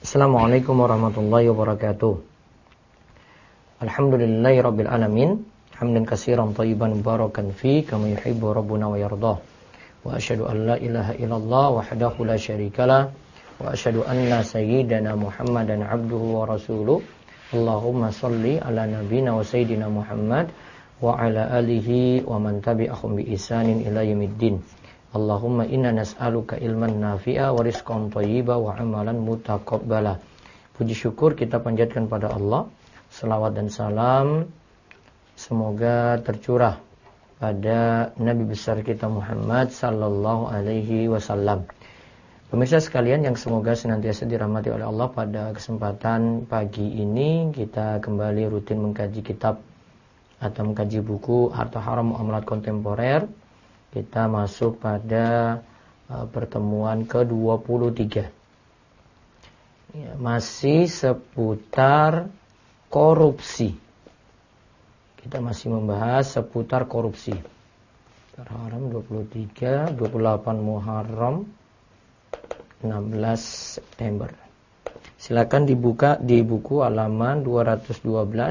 Assalamualaikum warahmatullahi wabarakatuh. Alhamdulillahirabbil alamin, hamdan katsiran thayyiban mubarakan fi kama yuhibbu rabbuna wa yardah. Wa asyhadu an la ilaha illallah wahdahu la syarikalah wa asyhadu anna sayyidana Muhammadan abduhu wa rasuluh. Allahumma shalli ala nabiyyina wa sayyidina Muhammad wa ala alihi wa man tabi'ahum bi ihsanin ila yaumiddin. Allahumma inna nas'aluka ilman nafi'a wa rizqan thayyiba wa amalan mutaqabbala. Puji syukur kita panjatkan pada Allah. Selawat dan salam semoga tercurah pada Nabi besar kita Muhammad sallallahu alaihi wasallam. Pemirsa sekalian yang semoga senantiasa dirahmati oleh Allah, pada kesempatan pagi ini kita kembali rutin mengkaji kitab atau mengkaji buku Harta Haram Muamalat Kontemporer. Kita masuk pada pertemuan ke-23. Ya, masih seputar korupsi. Kita masih membahas seputar korupsi. Haram 23, 28 Muharram, 16 September. Silakan dibuka di buku halaman 212.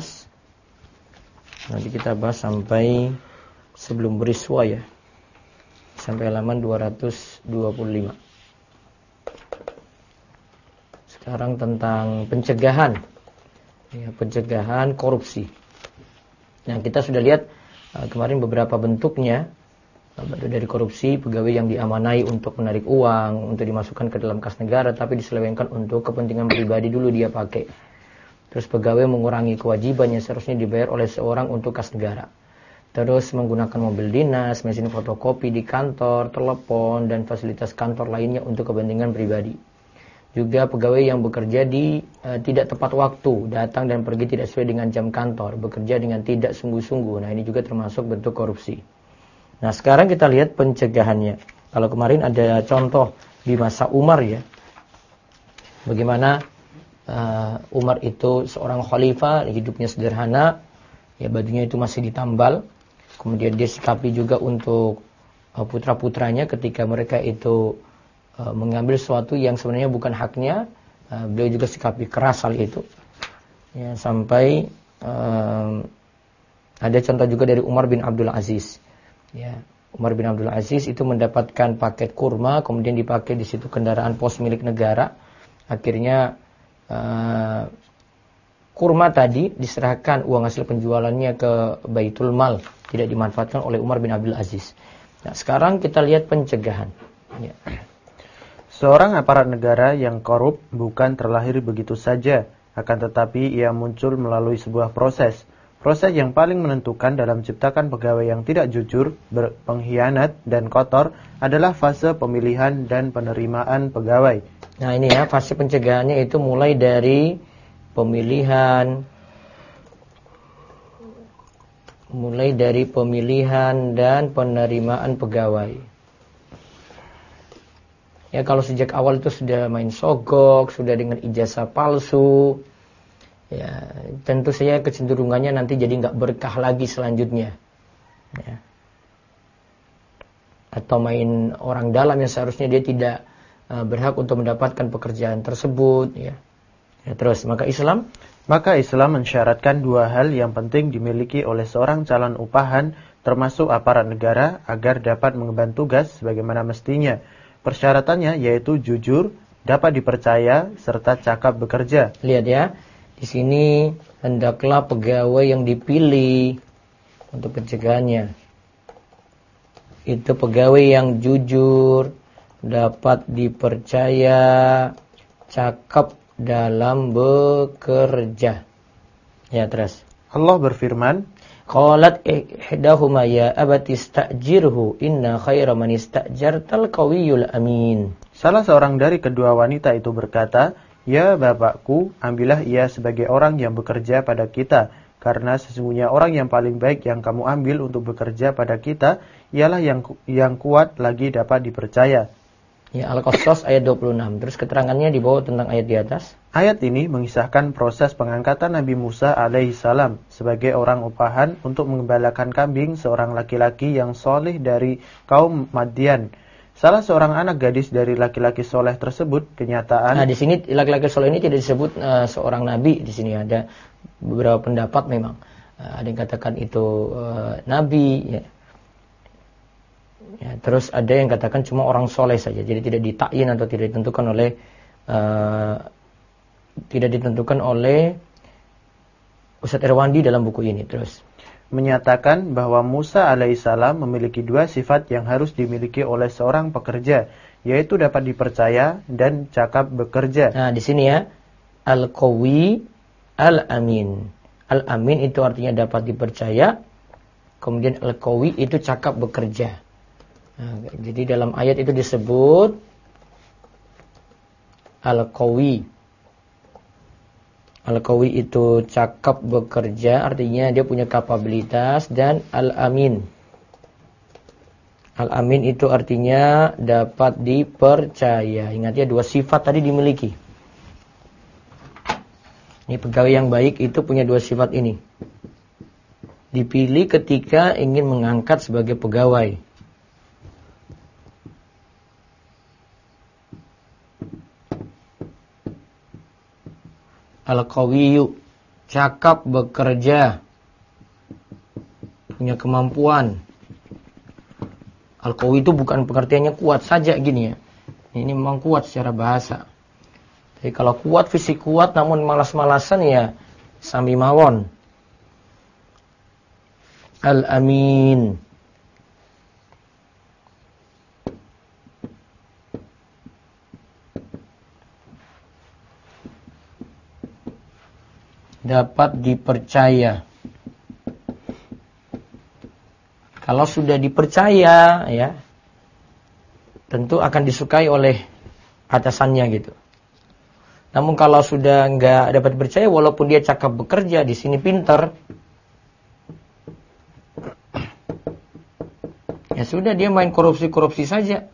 Nanti kita bahas sampai sebelum beriswa ya. Sampai halaman 225. Sekarang tentang pencegahan. Ya, pencegahan korupsi. Nah, kita sudah lihat kemarin beberapa bentuknya. Bentuk dari korupsi, pegawai yang diamanai untuk menarik uang, untuk dimasukkan ke dalam kas negara, tapi diselewengkan untuk kepentingan pribadi dulu dia pakai. Terus pegawai mengurangi kewajibannya seharusnya dibayar oleh seorang untuk kas negara. Terus menggunakan mobil dinas, mesin fotokopi di kantor, telepon, dan fasilitas kantor lainnya untuk kepentingan pribadi. Juga pegawai yang bekerja di tidak tepat waktu, datang dan pergi tidak sesuai dengan jam kantor, bekerja dengan tidak sungguh-sungguh. Nah, ini juga termasuk bentuk korupsi. Nah, sekarang kita lihat pencegahannya. Kalau kemarin ada contoh di masa Umar ya. Bagaimana Umar itu seorang khalifah, hidupnya sederhana, ya bajunya itu masih ditambal. Kemudian dia sikapi juga untuk putra-putranya ketika mereka itu mengambil sesuatu yang sebenarnya bukan haknya. Beliau juga sikapi keras hal itu. Ya, sampai ada contoh juga dari Umar bin Abdul Aziz. Ya, Umar bin Abdul Aziz itu mendapatkan paket kurma, kemudian dipakai di situ kendaraan pos milik negara. Akhirnya kurma tadi diserahkan uang hasil penjualannya ke Baitul Mal, tidak dimanfaatkan oleh Umar bin Abdul Aziz. Nah, sekarang kita lihat pencegahan. Ya. Seorang aparat negara yang korup bukan terlahir begitu saja, akan tetapi ia muncul melalui sebuah proses. Proses yang paling menentukan dalam menciptakan pegawai yang tidak jujur, pengkhianat, dan kotor adalah fase pemilihan dan penerimaan pegawai. Nah, ini ya, fase pencegahannya itu mulai dari pemilihan dan penerimaan pegawai. Ya, kalau sejak awal itu sudah main sogok, sudah dengan ijazah palsu, ya tentu saja kecenderungannya nanti jadi nggak berkah lagi selanjutnya. Ya. Atau main orang dalam yang seharusnya dia tidak berhak untuk mendapatkan pekerjaan tersebut. Ya. Ya, terus maka Islam mensyaratkan dua hal yang penting dimiliki oleh seorang calon upahan, termasuk aparat negara, agar dapat mengemban tugas sebagaimana mestinya. Persyaratannya yaitu jujur, dapat dipercaya, serta cakap bekerja. Lihat ya, di sini hendaklah pegawai yang dipilih untuk pencegahannya itu pegawai yang jujur, dapat dipercaya, cakap dalam bekerja. Ya, terus Allah berfirman, qalat ihdahuma ya abati istajirhu inna khaira man istajartal qawiyul amin. Salah seorang dari kedua wanita itu berkata, "Ya bapakku, ambillah ia sebagai orang yang bekerja pada kita, karena sesungguhnya orang yang paling baik yang kamu ambil untuk bekerja pada kita ialah yang kuat lagi dapat dipercaya." Ya, Al-Qasas ayat 26. Terus keterangannya di bawah tentang ayat di atas. Ayat ini mengisahkan proses pengangkatan Nabi Musa alaihissalam sebagai orang upahan untuk mengembalakan kambing seorang laki-laki yang soleh dari kaum Madian. Salah seorang anak gadis dari laki-laki soleh tersebut kenyataan. Nah, di sini laki-laki soleh ini tidak disebut seorang nabi. Di sini ada beberapa pendapat memang. Ada yang katakan itu nabi. Ya. Ya, terus ada yang katakan cuma orang soleh saja. Jadi tidak ditakyin atau tidak ditentukan oleh Ustadz Irwandi dalam buku ini. Terus menyatakan bahwa Musa alaihissalam memiliki dua sifat yang harus dimiliki oleh seorang pekerja, yaitu dapat dipercaya dan cakap bekerja. Nah, di sini ya, al-qawi, al-amin. Al-amin itu artinya dapat dipercaya, kemudian al-qawi itu cakap bekerja. Nah, jadi dalam ayat itu disebut al-qawi. Al-qawi itu cakap bekerja, artinya dia punya kapabilitas, dan al-amin. Al-amin itu artinya dapat dipercaya. Ingat ya, dua sifat tadi dimiliki. Ini pegawai yang baik itu punya dua sifat ini. Dipilih ketika ingin mengangkat sebagai pegawai. Al-qawiyu, cakap bekerja, punya kemampuan. Al-qawi itu bukan pengertiannya kuat saja gini ya. Ini memang kuat secara bahasa. Jadi kalau kuat, fisik kuat namun malas-malasan ya sami mawon. Al-amin, dapat dipercaya. Kalau sudah dipercaya ya, tentu akan disukai oleh atasannya gitu. Namun kalau sudah nggak dapat dipercaya, walaupun dia cakap bekerja, di sini pintar, ya sudah dia main korupsi-korupsi saja.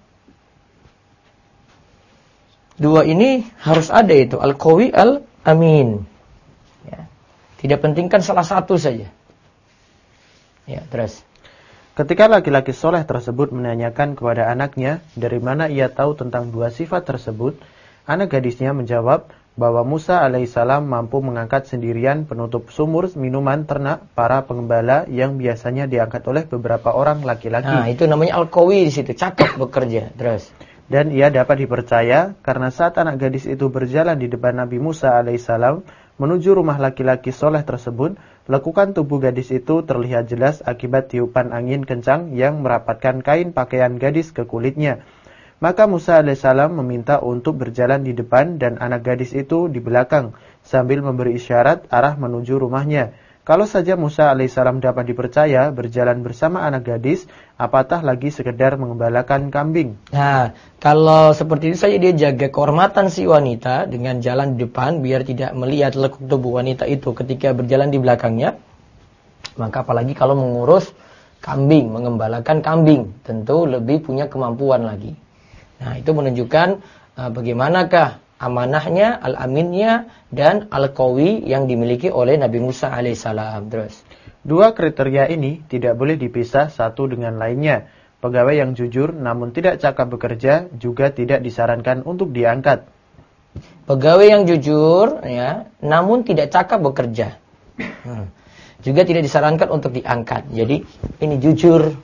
Dua ini harus ada itu, al-qawi, al-amin. Ya. Tidak pentingkan salah satu saja. Ya, terus. Ketika laki-laki soleh tersebut menanyakan kepada anaknya dari mana ia tahu tentang dua sifat tersebut, anak gadisnya menjawab bahwa Musa alaihissalam mampu mengangkat sendirian penutup sumur minuman ternak para pengembala yang biasanya diangkat oleh beberapa orang laki-laki. Nah, itu namanya al-qawi di situ, cakap bekerja. Terus. Dan ia dapat dipercaya karena saat anak gadis itu berjalan di depan Nabi Musa alaihissalam menuju rumah laki-laki soleh tersebut, lekukan tubuh gadis itu terlihat jelas akibat tiupan angin kencang yang merapatkan kain pakaian gadis ke kulitnya. Maka Musa alaihissalam meminta untuk berjalan di depan dan anak gadis itu di belakang sambil memberi isyarat arah menuju rumahnya. Kalau saja Musa alaihissalam dapat dipercaya berjalan bersama anak gadis, apatah lagi sekedar mengembalakan kambing. Nah, kalau seperti itu saja dia jaga kehormatan si wanita dengan jalan di depan biar tidak melihat lekuk tubuh wanita itu ketika berjalan di belakangnya. Maka apalagi kalau mengurus kambing, mengembalakan kambing, tentu lebih punya kemampuan lagi. Nah, itu menunjukkan bagaimanakah amanahnya, al-aminnya, dan al-qawi yang dimiliki oleh Nabi Musa alaihissalam. Terus. Dua kriteria ini tidak boleh dipisah satu dengan lainnya. Pegawai yang jujur namun tidak cakap bekerja juga tidak disarankan untuk diangkat. Pegawai yang jujur ya, namun tidak cakap bekerja. Juga tidak disarankan untuk diangkat. Jadi ini jujur.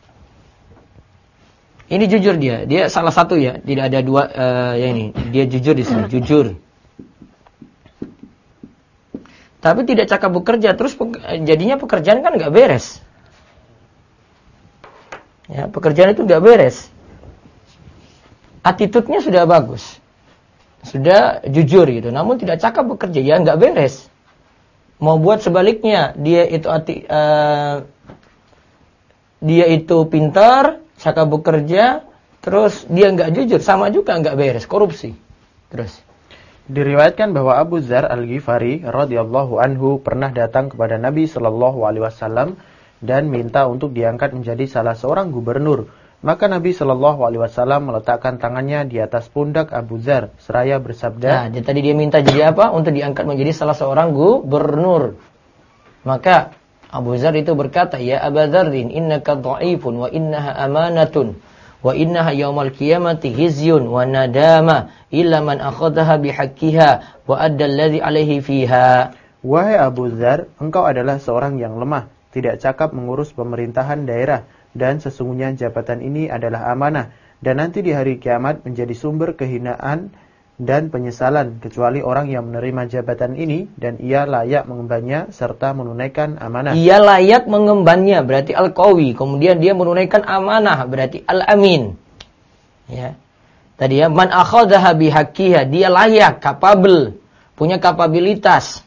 Ini jujur dia salah satu ya, tidak ada dua ya ini. Dia jujur di sini, jujur. Tapi tidak cakap bekerja, terus jadinya pekerjaan kan nggak beres. Ya, pekerjaan itu nggak beres. Attitude-nya sudah bagus, sudah jujur gitu, namun tidak cakap bekerja, ya nggak beres. Mau buat sebaliknya, dia itu pintar, cakap bekerja, terus dia nggak jujur, sama juga nggak beres, korupsi. Terus diriwayatkan bahwa Abu Dzar Al-Ghifari radhiyallahu anhu pernah datang kepada Nabi sallallahu alaihi wasallam dan minta untuk diangkat menjadi salah seorang gubernur. Maka Nabi sallallahu alaihi wasallam meletakkan tangannya di atas pundak Abu Dzar seraya bersabda, nah, tadi dia minta jadi apa? Untuk diangkat menjadi salah seorang gubernur. Maka Abu Dzar itu berkata, "Ya Aba Dzarrin, innaka dha'ifun wa innaha amanatun. Wa innaha yaumal qiyamati hizyun wa nadama illa man akhadhaha bihaqqiha wa adda alladhi alaihi fiha. Wahai Abu Dzar, engkau adalah seorang yang lemah, tidak cakap mengurus pemerintahan daerah, dan sesungguhnya jabatan ini adalah amanah, dan nanti di hari kiamat menjadi sumber kehinaan dan penyesalan, kecuali orang yang menerima jabatan ini, dan ia layak mengembannya, serta menunaikan amanah. Ia layak mengembannya, berarti al-qawi, kemudian dia menunaikan amanah, berarti al-amin. Ya. Tadi ya, man akhadhaha bihaqqiha, dia layak, capable, punya kapabilitas.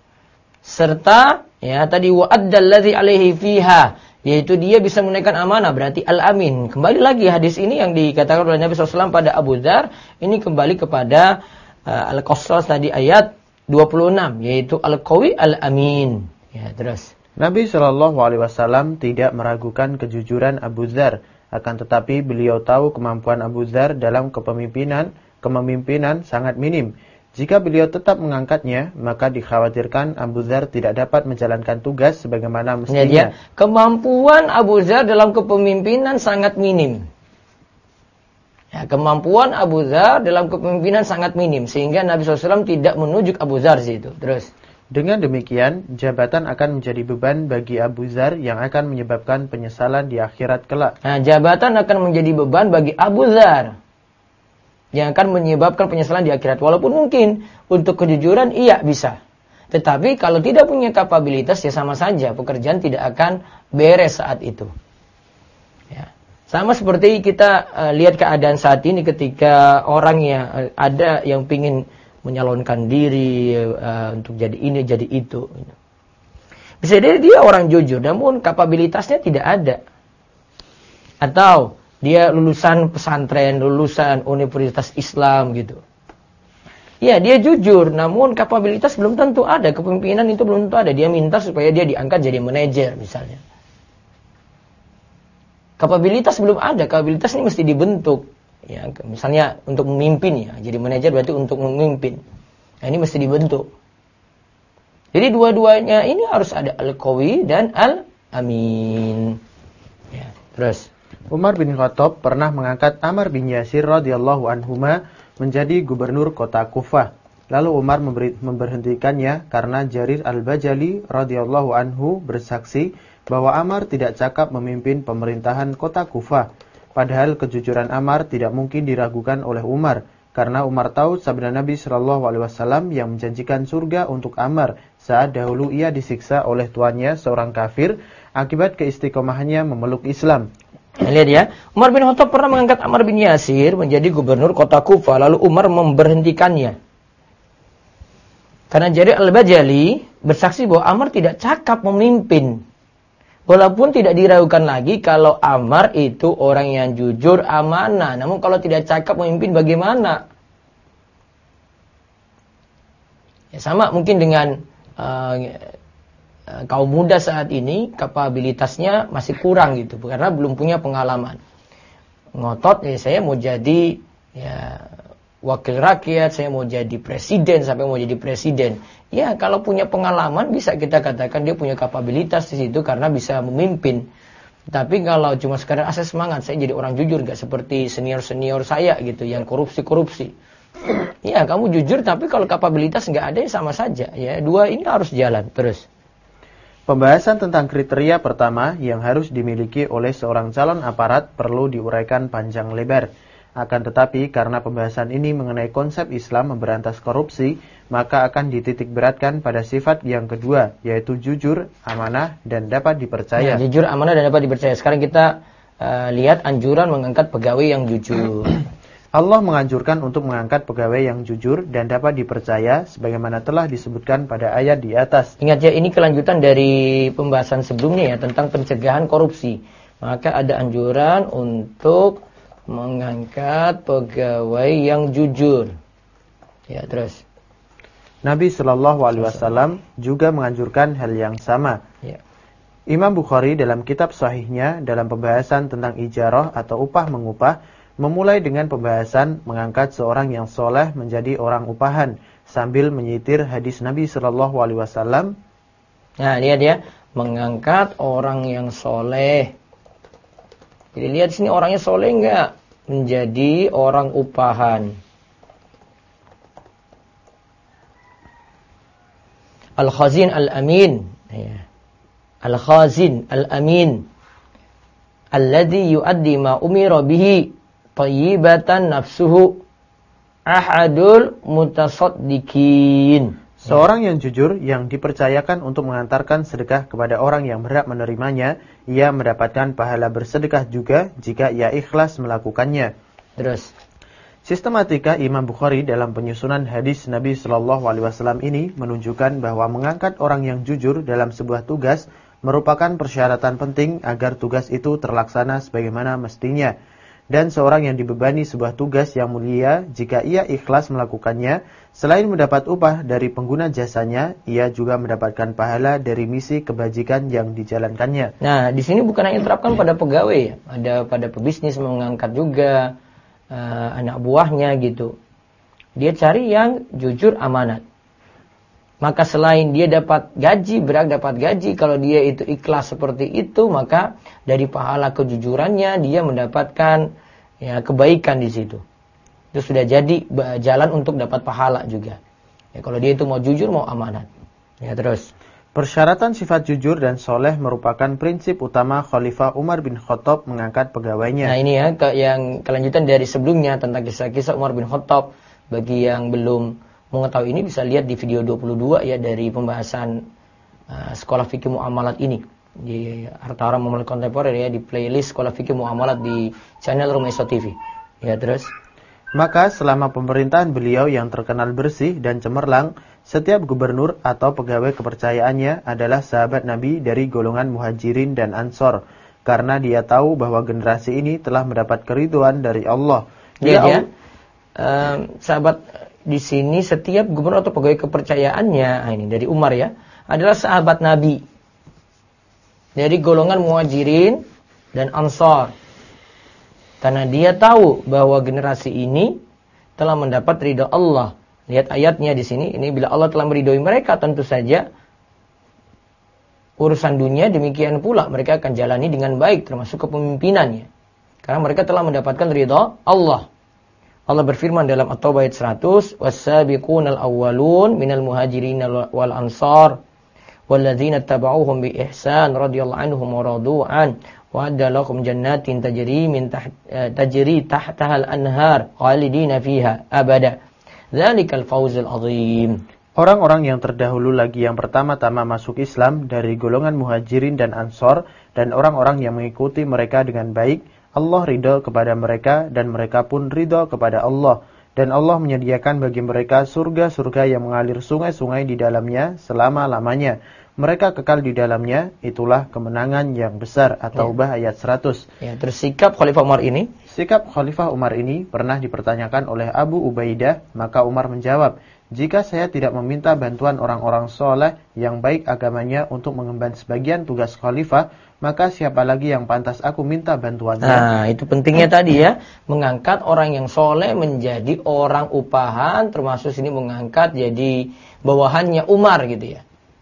Serta ya tadi wa'addal ladzi alaihi fiha, yaitu dia bisa menunaikan amanah, berarti al-amin. Kembali lagi hadis ini yang dikatakan oleh Nabi SAW pada Abu Dzar, ini kembali kepada al-Qasas tadi ayat 26, yaitu al-qawi al-amin. Ya, terus Nabi SAW tidak meragukan kejujuran Abu Dzar, akan tetapi beliau tahu kemampuan Abu Dzar dalam kepemimpinan sangat minim. Jika beliau tetap mengangkatnya, maka dikhawatirkan Abu Dzar tidak dapat menjalankan tugas sebagaimana mestinya. Kemampuan Abu Dzar dalam kepemimpinan sangat minim. Ya, kemampuan Abu Dzar dalam kepemimpinan sangat minim, sehingga Nabi SAW tidak menunjuk Abu Dzar situ. Terus, dengan demikian, jabatan akan menjadi beban bagi Abu Dzar yang akan menyebabkan penyesalan di akhirat kelak. Nah, jabatan akan menjadi beban bagi Abu Dzar yang akan menyebabkan penyesalan di akhirat. Walaupun mungkin untuk kejujuran iya bisa. Tetapi kalau tidak punya kapabilitas ya sama saja. Pekerjaan tidak akan beres saat itu. Ya. Sama seperti kita lihat keadaan saat ini ketika orang yang ada yang ingin menyalonkan diri untuk jadi ini, jadi itu. Bisa jadi dia orang jujur namun kapabilitasnya tidak ada. Atau dia lulusan pesantren, lulusan universitas Islam gitu. Ya, dia jujur, namun kapabilitas belum tentu ada, kepemimpinan itu belum tentu ada. Dia minta supaya dia diangkat jadi manajer misalnya. Kapabilitas belum ada, kapabilitas ini mesti dibentuk. Ya, misalnya untuk memimpin ya, jadi manajer berarti untuk memimpin. Nah, ini mesti dibentuk. Jadi dua-duanya ini harus ada al-qawi dan al-amin. Ya, terus Umar bin Khattab pernah mengangkat Ammar bin Yasir radhiyallahu anhuma menjadi gubernur kota Kufah. Lalu Umar memberhentikannya karena Jarir al-Bajali radhiyallahu anhu bersaksi bahwa Ammar tidak cakap memimpin pemerintahan kota Kufah. Padahal kejujuran Ammar tidak mungkin diragukan oleh Umar, karena Umar tahu sabda Nabi SAW yang menjanjikan surga untuk Ammar saat dahulu ia disiksa oleh tuannya seorang kafir akibat keistiqomahannya memeluk Islam. Lihat ya, Umar bin Khattab pernah mengangkat Ammar bin Yasir menjadi gubernur kota Kufah, lalu Umar memberhentikannya. Karena Jarir al-Bajali bersaksi bahwa Ammar tidak cakap memimpin. Walaupun tidak diragukan lagi kalau Ammar itu orang yang jujur, amanah. Namun kalau tidak cakap memimpin bagaimana? Ya, sama mungkin dengan kaum muda saat ini kapabilitasnya masih kurang gitu karena belum punya pengalaman. Ngotot ya saya mau jadi ya wakil rakyat, saya mau jadi presiden sampai mau jadi presiden. Ya kalau punya pengalaman bisa kita katakan dia punya kapabilitas di situ karena bisa memimpin. Tapi kalau cuma sekedar asal semangat saya jadi orang jujur gak seperti senior-senior saya gitu yang korupsi-korupsi. Ya kamu jujur tapi kalau kapabilitas nggak ada ya sama saja. Ya dua ini harus jalan terus. Pembahasan tentang kriteria pertama yang harus dimiliki oleh seorang calon aparat perlu diuraikan panjang lebar. Akan tetapi karena pembahasan ini mengenai konsep Islam memberantas korupsi, maka akan dititik beratkan pada sifat yang kedua, yaitu jujur, amanah, dan dapat dipercaya. Ya, jujur, amanah, dan dapat dipercaya. Sekarang kita lihat anjuran mengangkat pegawai yang jujur. Allah menganjurkan untuk mengangkat pegawai yang jujur dan dapat dipercaya sebagaimana telah disebutkan pada ayat di atas. Ingat ya, ini kelanjutan dari pembahasan sebelumnya ya tentang pencegahan korupsi. Maka ada anjuran untuk mengangkat pegawai yang jujur. Ya, terus. Nabi SAW juga menganjurkan hal yang sama. Ya. Imam Bukhari dalam kitab sahihnya dalam pembahasan tentang ijarah atau upah mengupah memulai dengan pembahasan mengangkat seorang yang soleh menjadi orang upahan sambil menyitir hadis Nabi SAW. Nah lihat ya, mengangkat orang yang soleh Jadi lihat sini orangnya soleh enggak? Menjadi orang upahan. Al-Khazin Al-Amin. Al-Khazin Al-Amin. Alladhi yuaddi ma umira bihi tayyibatan nafsuhu ahadul mutasaddiqin. Seorang yang jujur, yang dipercayakan untuk mengantarkan sedekah kepada orang yang berhak menerimanya, ia mendapatkan pahala bersedekah juga jika ia ikhlas melakukannya. Terus, sistematika Imam Bukhari dalam penyusunan hadis Nabi Shallallahu Alaihi Wasallam ini menunjukkan bahwa mengangkat orang yang jujur dalam sebuah tugas merupakan persyaratan penting agar tugas itu terlaksana sebagaimana mestinya. Dan seorang yang dibebani sebuah tugas yang mulia, jika ia ikhlas melakukannya, selain mendapat upah dari pengguna jasanya, ia juga mendapatkan pahala dari misi kebajikan yang dijalankannya. Nah, di sini bukan hanya terapkan pada pegawai, ya. Ada pada pebisnis mengangkat juga anak buahnya gitu. Dia cari yang jujur amanat. Maka selain dia dapat gaji, berhak dapat gaji, kalau dia itu ikhlas seperti itu, maka dari pahala kejujurannya dia mendapatkan ya kebaikan di situ. Itu sudah jadi jalan untuk dapat pahala juga. Ya, kalau dia itu mau jujur, mau amanat. Ya, terus. Persyaratan sifat jujur dan soleh merupakan prinsip utama Khalifah Umar bin Khattab mengangkat pegawainya. Nah ini ya, yang kelanjutan dari sebelumnya tentang kisah-kisah Umar bin Khattab. Bagi yang belum mengetahui ini bisa lihat di video 22 ya dari pembahasan sekolah fikih muamalat ini di Harta Haram Muamalat Kontemporer ya, di playlist sekolah fikih muamalat di channel Rumah Iso TV. Ya, terus. Maka selama pemerintahan beliau yang terkenal bersih dan cemerlang, setiap gubernur atau pegawai kepercayaannya adalah sahabat Nabi dari golongan Muhajirin dan Ansor, karena dia tahu bahwa generasi ini telah mendapat keridhaan dari Allah. Sahabat di sini setiap gubernur atau pegawai kepercayaannya, ini dari Umar ya, adalah sahabat Nabi dari golongan Muhajirin dan Ansor. Karena dia tahu bahwa generasi ini telah mendapat ridha Allah. Lihat ayatnya di sini, ini bila Allah telah meridhoi mereka, tentu saja urusan dunia demikian pula mereka akan jalani dengan baik, termasuk kepemimpinannya. Karena mereka telah mendapatkan ridha Allah. Allah berfirman dalam At-Taubah ayat 100, "Was-sabiqunal awwalun minal muhajirin wal ansar walladzina tabauhum bi ihsan radhiyallahu anhum wa radu an wa adda lahum jannatin tajri tahtaha al-anhar khalidina fiha abada. Dzalikal fawzul 'adzim." Orang-orang yang terdahulu lagi yang pertama-tama masuk Islam dari golongan Muhajirin dan Ansor dan orang-orang yang mengikuti mereka dengan baik, Allah ridha kepada mereka dan mereka pun ridha kepada Allah. Dan Allah menyediakan bagi mereka surga-surga yang mengalir sungai-sungai di dalamnya selama-lamanya. Mereka kekal di dalamnya, itulah kemenangan yang besar. At-Taubah ayat 100. Ya, terus sikap Khalifah Umar ini? Sikap Khalifah Umar ini pernah dipertanyakan oleh Abu Ubaidah, maka Umar menjawab, "Jika saya tidak meminta bantuan orang-orang soleh yang baik agamanya untuk mengemban sebagian tugas khalifah, maka siapa lagi yang pantas aku minta bantuannya?" Nah, itu pentingnya tadi ya, mengangkat orang yang soleh menjadi orang upahan, termasuk sini mengangkat jadi bawahannya Umar gitu ya.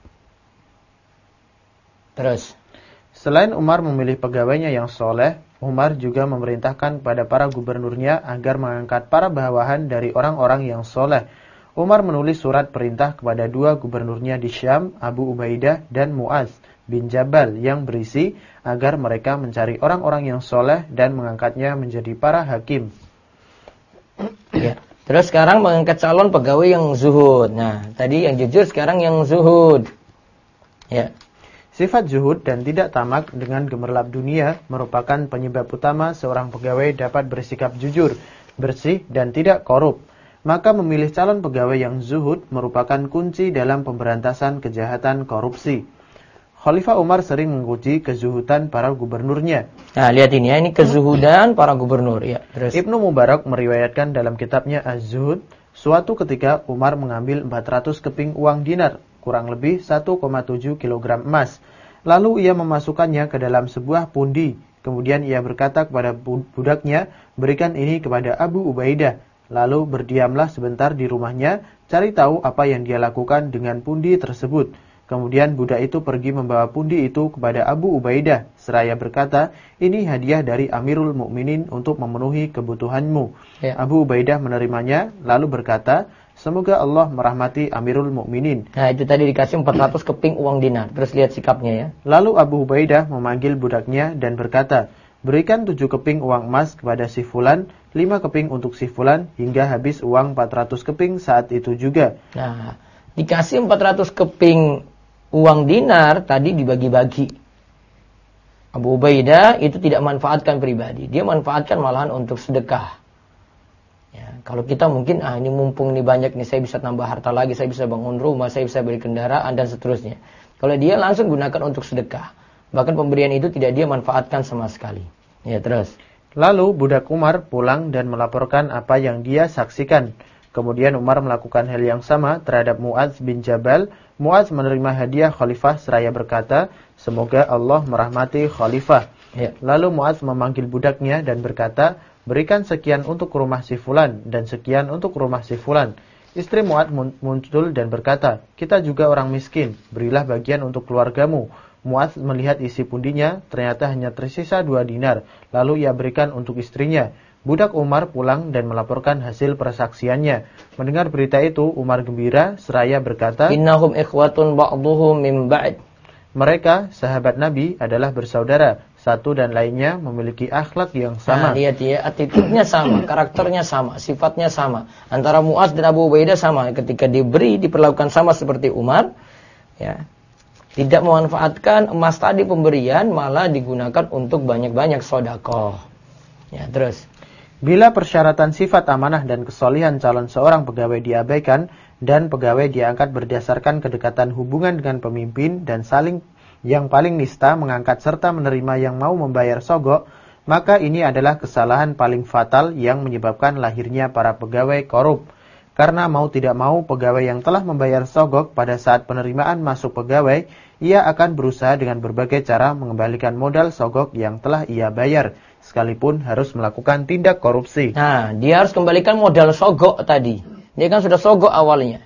Terus, selain Umar memilih pegawainya yang soleh, Umar juga memerintahkan kepada para gubernurnya agar mengangkat para bawahan dari orang-orang yang soleh. Umar menulis surat perintah kepada dua gubernurnya di Syam, Abu Ubaidah dan Mu'az bin Jabal, yang berisi agar mereka mencari orang-orang yang soleh dan mengangkatnya menjadi para hakim. Ya. Terus sekarang mengangkat calon pegawai yang zuhud. Nah, tadi yang jujur, sekarang yang zuhud. Ya. Sifat zuhud dan tidak tamak dengan gemerlap dunia merupakan penyebab utama seorang pegawai dapat bersikap jujur, bersih dan tidak korup. Maka memilih calon pegawai yang zuhud merupakan kunci dalam pemberantasan kejahatan korupsi. Khalifah Umar sering menguji kezuhudan para gubernurnya. Nah, lihat ini ya, ini kezuhudan para gubernur ya. Terus Ibnu Mubarak meriwayatkan dalam kitabnya Az-Zuhud, suatu ketika Umar mengambil 400 keping uang dinar, kurang lebih 1,7 kg emas. Lalu ia memasukkannya ke dalam sebuah pundi. Kemudian ia berkata kepada budaknya, "Berikan ini kepada Abu Ubaidah." Lalu berdiamlah sebentar di rumahnya, cari tahu apa yang dia lakukan dengan pundi tersebut. Kemudian budak itu pergi membawa pundi itu kepada Abu Ubaidah seraya berkata, "Ini hadiah dari Amirul Mukminin untuk memenuhi kebutuhanmu." Ya. Abu Ubaidah menerimanya lalu berkata, "Semoga Allah merahmati Amirul Mukminin." Nah, itu tadi dikasih 400 keping uang dinar. Terus lihat sikapnya ya. Lalu Abu Ubaidah memanggil budaknya dan berkata, "Berikan 7 keping uang emas kepada si fulan, 5 keping untuk si fulan, hingga habis uang 400 keping saat itu juga." Nah, dikasih 400 keping uang dinar tadi dibagi-bagi. Abu Ubaidah itu tidak manfaatkan pribadi. Dia manfaatkan malahan untuk sedekah. Ya, kalau kita mungkin, ini mumpung ini banyak nih, saya bisa tambah harta lagi, saya bisa bangun rumah, saya bisa beli kendaraan, dan seterusnya. Kalau dia langsung gunakan untuk sedekah. Bahkan pemberian itu tidak dia manfaatkan sama sekali. Ya, terus. Lalu budak Umar pulang dan melaporkan apa yang dia saksikan. Kemudian Umar melakukan hal yang sama terhadap Mu'adz bin Jabal. Mu'adz menerima hadiah khalifah seraya berkata, "Semoga Allah merahmati khalifah." Ya. Lalu Mu'adz memanggil budaknya dan berkata, "Berikan sekian untuk rumah si fulan dan sekian untuk rumah si fulan." Istri Mu'adz muncul dan berkata, "Kita juga orang miskin, berilah bagian untuk keluargamu." Mu'adz melihat isi pundinya, ternyata hanya tersisa 2 dinar, lalu ia berikan untuk istrinya. Budak Umar pulang dan melaporkan hasil persaksiannya. Mendengar berita itu, Umar gembira seraya berkata, "Innahum ikhwatun ba'duhum min ba'd." Mereka, sahabat Nabi, adalah bersaudara. Satu dan lainnya memiliki akhlak yang sama. Nah, lihat ya, attitude-nya sama, karakternya sama, sifatnya sama. Antara Mu'adz dan Abu Ubaidah sama. Ketika diberi, diperlakukan sama seperti Umar. Ya, tidak memanfaatkan emas tadi pemberian, malah digunakan untuk banyak-banyak sedekah. Ya, terus. Bila persyaratan sifat amanah dan kesolihan calon seorang pegawai diabaikan dan pegawai diangkat berdasarkan kedekatan hubungan dengan pemimpin dan yang paling nista mengangkat serta menerima yang mau membayar sogok, maka ini adalah kesalahan paling fatal yang menyebabkan lahirnya para pegawai korup. Karena mau tidak mau pegawai yang telah membayar sogok pada saat penerimaan masuk pegawai, ia akan berusaha dengan berbagai cara mengembalikan modal sogok yang telah ia bayar, sekalipun harus melakukan tindak korupsi. Nah, dia harus kembalikan modal sogok tadi. Dia kan sudah sogok awalnya.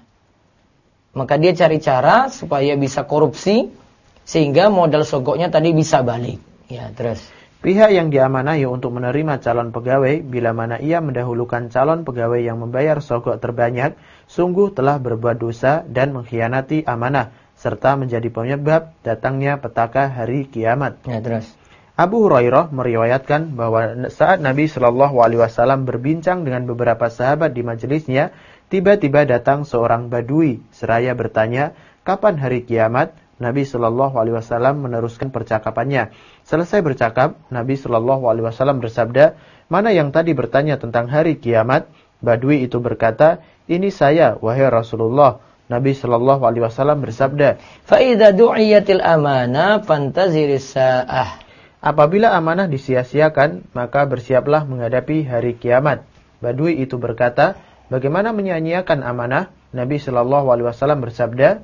Maka dia cari cara supaya bisa korupsi, sehingga modal sogoknya tadi bisa balik. Ya, terus. Pihak yang diamanahi untuk menerima calon pegawai, bila mana ia mendahulukan calon pegawai yang membayar sogok terbanyak, sungguh telah berbuat dosa dan mengkhianati amanah, serta menjadi penyebab datangnya petaka hari kiamat. Ya, terus. Abu Hurairah meriwayatkan bahwa saat Nabi Shallallahu Alaihi Wasallam berbincang dengan beberapa sahabat di majelisnya, tiba-tiba datang seorang badui seraya bertanya, "Kapan hari kiamat?" Nabi Shallallahu Alaihi Wasallam meneruskan percakapannya. Selesai bercakap, Nabi Shallallahu Alaihi Wasallam bersabda, "Mana yang tadi bertanya tentang hari kiamat?" Badui itu berkata, "Ini saya, wahai Rasulullah." Nabi Shallallahu Alaihi Wasallam bersabda, "Fa'idha du'iyatil amana fantaziris sa'ah." Apabila amanah disia-siakan, maka bersiaplah menghadapi hari kiamat. Badui itu berkata, "Bagaimana menyia-nyiakan amanah?" Nabi Shallallahu Alaihi Wasallam bersabda,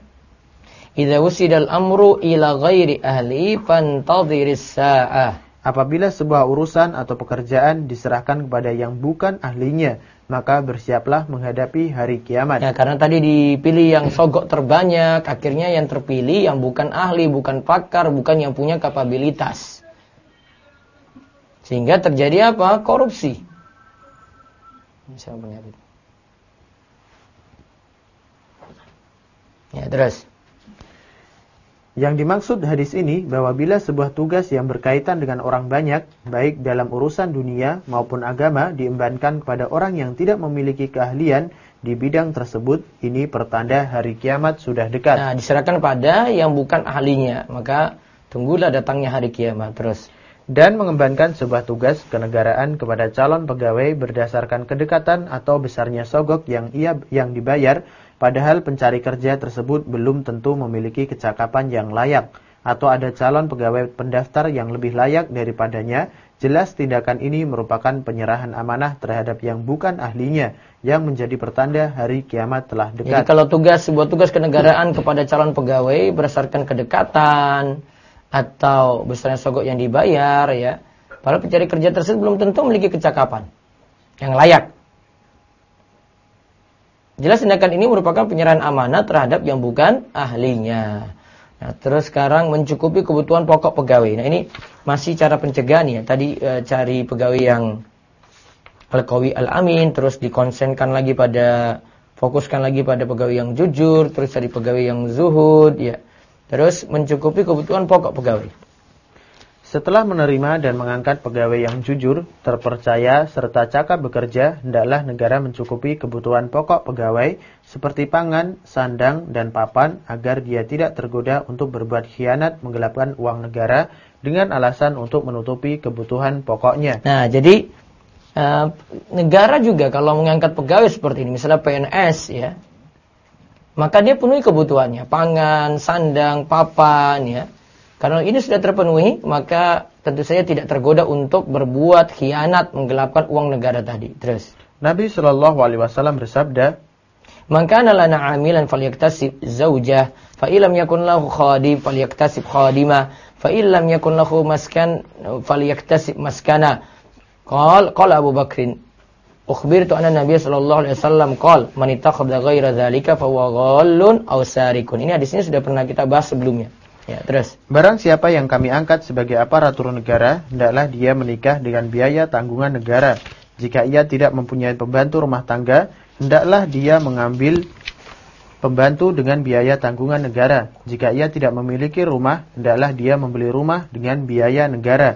"Idza wusidal amru ila ghairi ahli fantadhiris sa'ah." Apabila sebuah urusan atau pekerjaan diserahkan kepada yang bukan ahlinya, maka bersiaplah menghadapi hari kiamat. Ya, karena tadi dipilih yang sogok terbanyak, akhirnya yang terpilih yang bukan ahli, bukan pakar, bukan yang punya kapabilitas. Sehingga terjadi apa? Korupsi. Ya, terus. Yang dimaksud hadis ini bahwa bila sebuah tugas yang berkaitan dengan orang banyak, baik dalam urusan dunia maupun agama, diembankan kepada orang yang tidak memiliki keahlian di bidang tersebut, ini pertanda hari kiamat sudah dekat. Nah, diserahkan pada yang bukan ahlinya, maka tunggulah datangnya hari kiamat. Terus. Dan mengembankan sebuah tugas kenegaraan kepada calon pegawai berdasarkan kedekatan atau besarnya sogok yang dibayar, padahal pencari kerja tersebut belum tentu memiliki kecakapan yang layak, atau ada calon pegawai pendaftar yang lebih layak daripadanya. Jelas tindakan ini merupakan penyerahan amanah terhadap yang bukan ahlinya, yang menjadi pertanda hari kiamat telah dekat. Jadi kalau sebuah tugas kenegaraan kepada calon pegawai berdasarkan kedekatan atau besarnya sogok yang dibayar, ya, padahal pencari kerja tersebut belum tentu memiliki kecakapan yang layak. Jelas tindakan ini merupakan penyerahan amanah terhadap yang bukan ahlinya. Nah, terus sekarang mencukupi kebutuhan pokok pegawai. Nah, ini masih cara pencegahan ya. Tadi cari pegawai yang al-qawi al-amin, terus dikonsenkan lagi pada, fokuskan lagi pada pegawai yang jujur, terus cari pegawai yang zuhud ya. Terus mencukupi kebutuhan pokok pegawai. Setelah menerima dan mengangkat pegawai yang jujur, terpercaya, serta cakap bekerja, hendaklah negara mencukupi kebutuhan pokok pegawai seperti pangan, sandang, dan papan agar dia tidak tergoda untuk berbuat khianat menggelapkan uang negara dengan alasan untuk menutupi kebutuhan pokoknya. Nah, jadi negara juga kalau mengangkat pegawai seperti ini, misalnya PNS ya, maka dia penuhi kebutuhannya, pangan, sandang, papan ya. Karena ini sudah terpenuhi, maka tentu saja tidak tergoda untuk berbuat khianat menggelapkan uang negara tadi. Terus Nabi Shallallahu Alaihi Wasallam bersabda, "Man kana lana 'amilan falyaktasib zaujah, fa illam yakun lahu khadim falyaktasib khadimah, fa illam yakun lahu maskan falyaktasib maskana." Qala Abu Bakrin, "Ukhbirtu anna Nabiy sallallahu alaihi wasallam qala man ittakhadha ghaira dzalika fa huwa ghallun aw sarikun." Ini hadisnya sudah pernah kita bahas sebelumnya. Ya, terus. Barang siapa yang kami angkat sebagai aparatur negara, hendaklah dia menikah dengan biaya tanggungan negara. Jika ia tidak mempunyai pembantu rumah tangga, hendaklah dia mengambil pembantu dengan biaya tanggungan negara. Jika ia tidak memiliki rumah, hendaklah dia membeli rumah dengan biaya negara.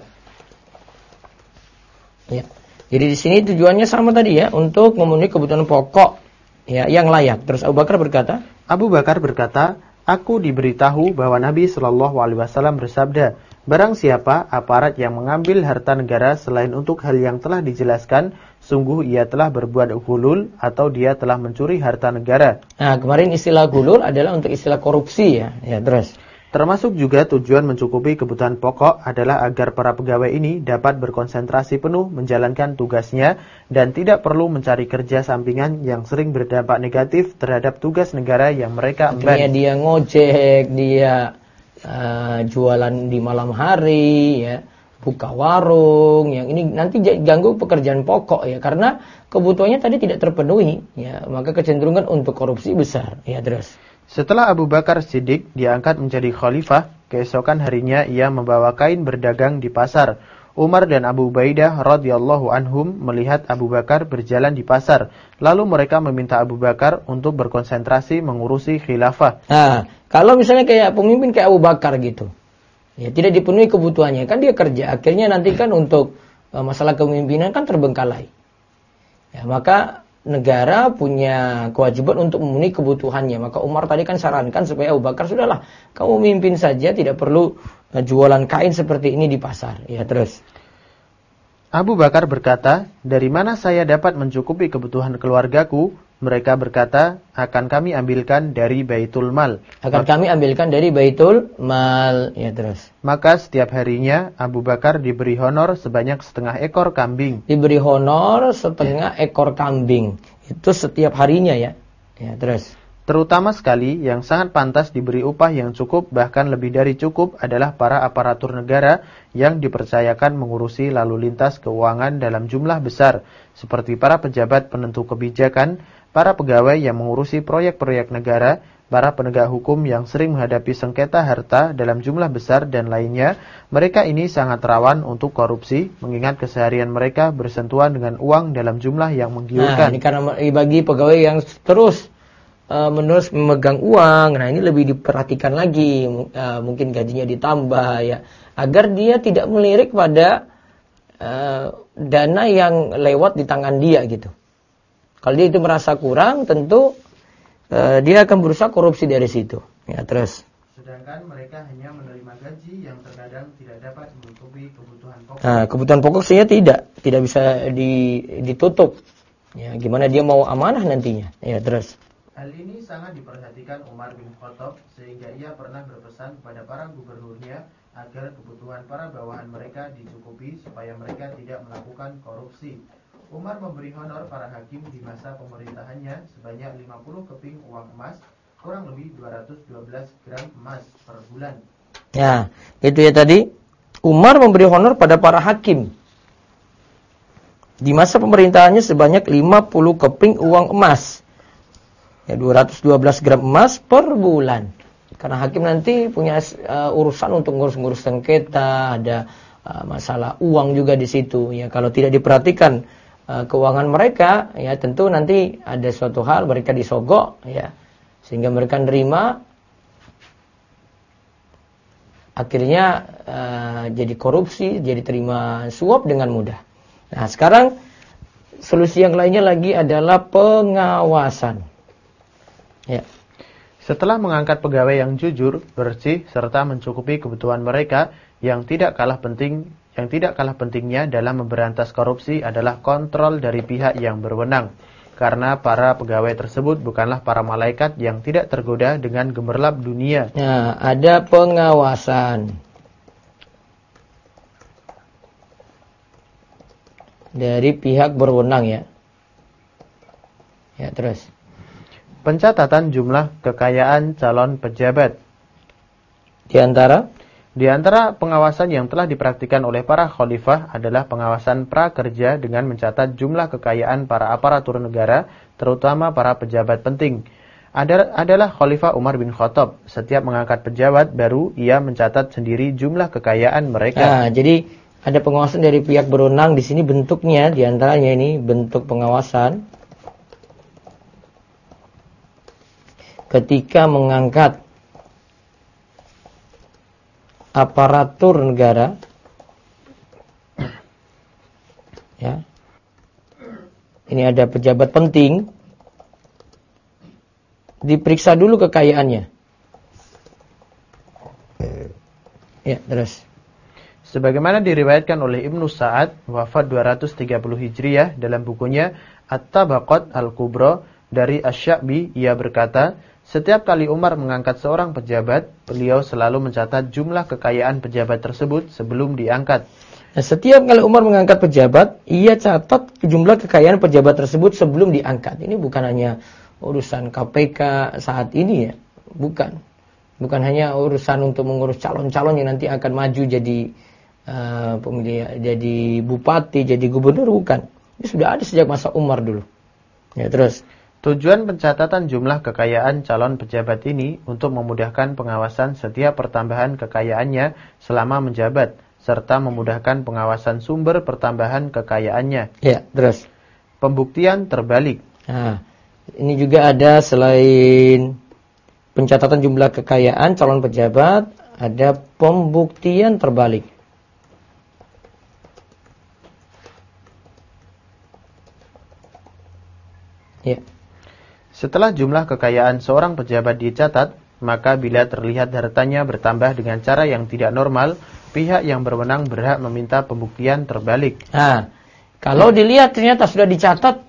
Ya. Jadi di sini tujuannya sama tadi ya, untuk memenuhi kebutuhan pokok ya yang layak. Terus Abu Bakar berkata, aku diberitahu bahwa Nabi Shallallahu Alaihi Wasallam bersabda, barang siapa aparat yang mengambil harta negara selain untuk hal yang telah dijelaskan, sungguh ia telah berbuat ghulul atau dia telah mencuri harta negara. Nah, kemarin istilah ghulul adalah untuk istilah korupsi ya. Ya, terus. Termasuk juga tujuan mencukupi kebutuhan pokok adalah agar para pegawai ini dapat berkonsentrasi penuh menjalankan tugasnya dan tidak perlu mencari kerja sampingan yang sering berdampak negatif terhadap tugas negara yang mereka emban. Artinya dia ngojek, dia jualan di malam hari, ya, buka warung, yang ini nanti ganggu pekerjaan pokok ya, karena kebutuhannya tadi tidak terpenuhi, ya, maka kecenderungan untuk korupsi besar, ya, terus. Setelah Abu Bakar Siddiq diangkat menjadi khalifah, keesokan harinya ia membawa kain berdagang di pasar. Umar dan Abu Ubaidah radhiyallahu anhum melihat Abu Bakar berjalan di pasar. Lalu mereka meminta Abu Bakar untuk berkonsentrasi mengurusi khilafah. Nah, kalau misalnya kayak pemimpin kayak Abu Bakar gitu, ya tidak dipenuhi kebutuhannya, kan dia kerja. Akhirnya nanti kan untuk masalah kepemimpinan kan terbengkalai. Ya, maka negara punya kewajiban untuk memenuhi kebutuhannya. Maka Umar tadi kan sarankan supaya Abu Bakar, sudahlah, kamu mimpin saja, tidak perlu jualan kain seperti ini di pasar. Ya, terus. Abu Bakar berkata, dari mana saya dapat mencukupi kebutuhan keluargaku? Mereka berkata, akan kami ambilkan dari Baitul Mal. Ya, terus. Maka setiap harinya Abu Bakar diberi honor sebanyak setengah ekor kambing. Diberi honor setengah ekor kambing. Itu setiap harinya ya. Ya, terus. Terutama sekali yang sangat pantas diberi upah yang cukup, bahkan lebih dari cukup, adalah para aparatur negara yang dipercayakan mengurusi lalu lintas keuangan dalam jumlah besar, seperti para pejabat penentu kebijakan, para pegawai yang mengurusi proyek-proyek negara, para penegak hukum yang sering menghadapi sengketa harta dalam jumlah besar, dan lainnya. Mereka ini sangat rawan untuk korupsi, mengingat keseharian mereka bersentuhan dengan uang dalam jumlah yang menggiurkan. Nah, ini karena bagi pegawai yang terus menerus memegang uang, nah ini lebih diperhatikan lagi, mungkin gajinya ditambah ya, agar dia tidak melirik pada dana yang lewat di tangan dia gitu. Kalau dia itu merasa kurang, tentu dia akan berusaha korupsi dari situ. Ya, terus. Sedangkan mereka hanya menerima gaji yang terkadang tidak dapat menutupi kebutuhan pokok. Nah, kebutuhan pokok sebenarnya tidak bisa ditutup. Ya, gimana dia mau amanah nantinya? Ya, terus. Hal ini sangat diperhatikan Umar bin Khattab, sehingga ia pernah berpesan kepada para gubernurnya agar kebutuhan para bawahan mereka dicukupi supaya mereka tidak melakukan korupsi. Umar memberi honor para hakim di masa pemerintahannya sebanyak 50 keping uang emas, kurang lebih 212 gram emas per bulan. Ya, itu ya tadi. Umar memberi honor pada para hakim di masa pemerintahannya sebanyak 50 keping uang emas. Ya, 212 gram emas per bulan. Karena hakim nanti punya urusan untuk ngurus-ngurus sengketa, ada masalah uang juga di situ. Ya, kalau tidak diperhatikan keuangan mereka, ya tentu nanti ada suatu hal mereka disogok, ya, sehingga mereka nerima, akhirnya jadi korupsi, jadi terima suap dengan mudah. Nah, sekarang solusi yang lainnya lagi adalah pengawasan. Ya. Setelah mengangkat pegawai yang jujur, bersih, serta mencukupi kebutuhan mereka, yang tidak kalah pentingnya dalam memberantas korupsi adalah kontrol dari pihak yang berwenang. Karena para pegawai tersebut bukanlah para malaikat yang tidak tergoda dengan gemerlap dunia. Nah, ada pengawasan dari pihak berwenang, ya. Ya, terus. Pencatatan jumlah kekayaan calon pejabat. Di antara pengawasan yang telah dipraktikkan oleh para khalifah adalah pengawasan prakerja dengan mencatat jumlah kekayaan para aparatur negara, terutama para pejabat penting. Adalah Khalifah Umar bin Khattab. Setiap mengangkat pejabat baru, ia mencatat sendiri jumlah kekayaan mereka. Nah, jadi ada pengawasan dari pihak berwenang. Di sini bentuknya, di antaranya ini bentuk pengawasan ketika mengangkat aparatur negara, ya, ini ada pejabat penting, diperiksa dulu kekayaannya. Ya, terus. Sebagaimana diriwayatkan oleh Ibnu Sa'ad, wafat 230 Hijriah, dalam bukunya At-Tabaqat Al-Kubra dari Asy-Sya'bi, ia berkata, setiap kali Umar mengangkat seorang pejabat, beliau selalu mencatat jumlah kekayaan pejabat tersebut sebelum diangkat. Nah, setiap kali Umar mengangkat pejabat, ia catat jumlah kekayaan pejabat tersebut sebelum diangkat. Ini bukan hanya urusan KPK saat ini, ya. Bukan hanya urusan untuk mengurus calon-calon yang nanti akan maju jadi pemilih, jadi bupati, jadi gubernur, bukan. Ini sudah ada sejak masa Umar dulu. Ya, terus. Tujuan pencatatan jumlah kekayaan calon pejabat ini untuk memudahkan pengawasan setiap pertambahan kekayaannya selama menjabat, serta memudahkan pengawasan sumber pertambahan kekayaannya. Ya, terus. Pembuktian terbalik. Nah, ini juga ada selain pencatatan jumlah kekayaan calon pejabat, ada pembuktian terbalik. Ya. Setelah jumlah kekayaan seorang pejabat dicatat, maka bila terlihat hartanya bertambah dengan cara yang tidak normal, pihak yang berwenang berhak meminta pembuktian terbalik. Nah, kalau dilihat ternyata sudah dicatat,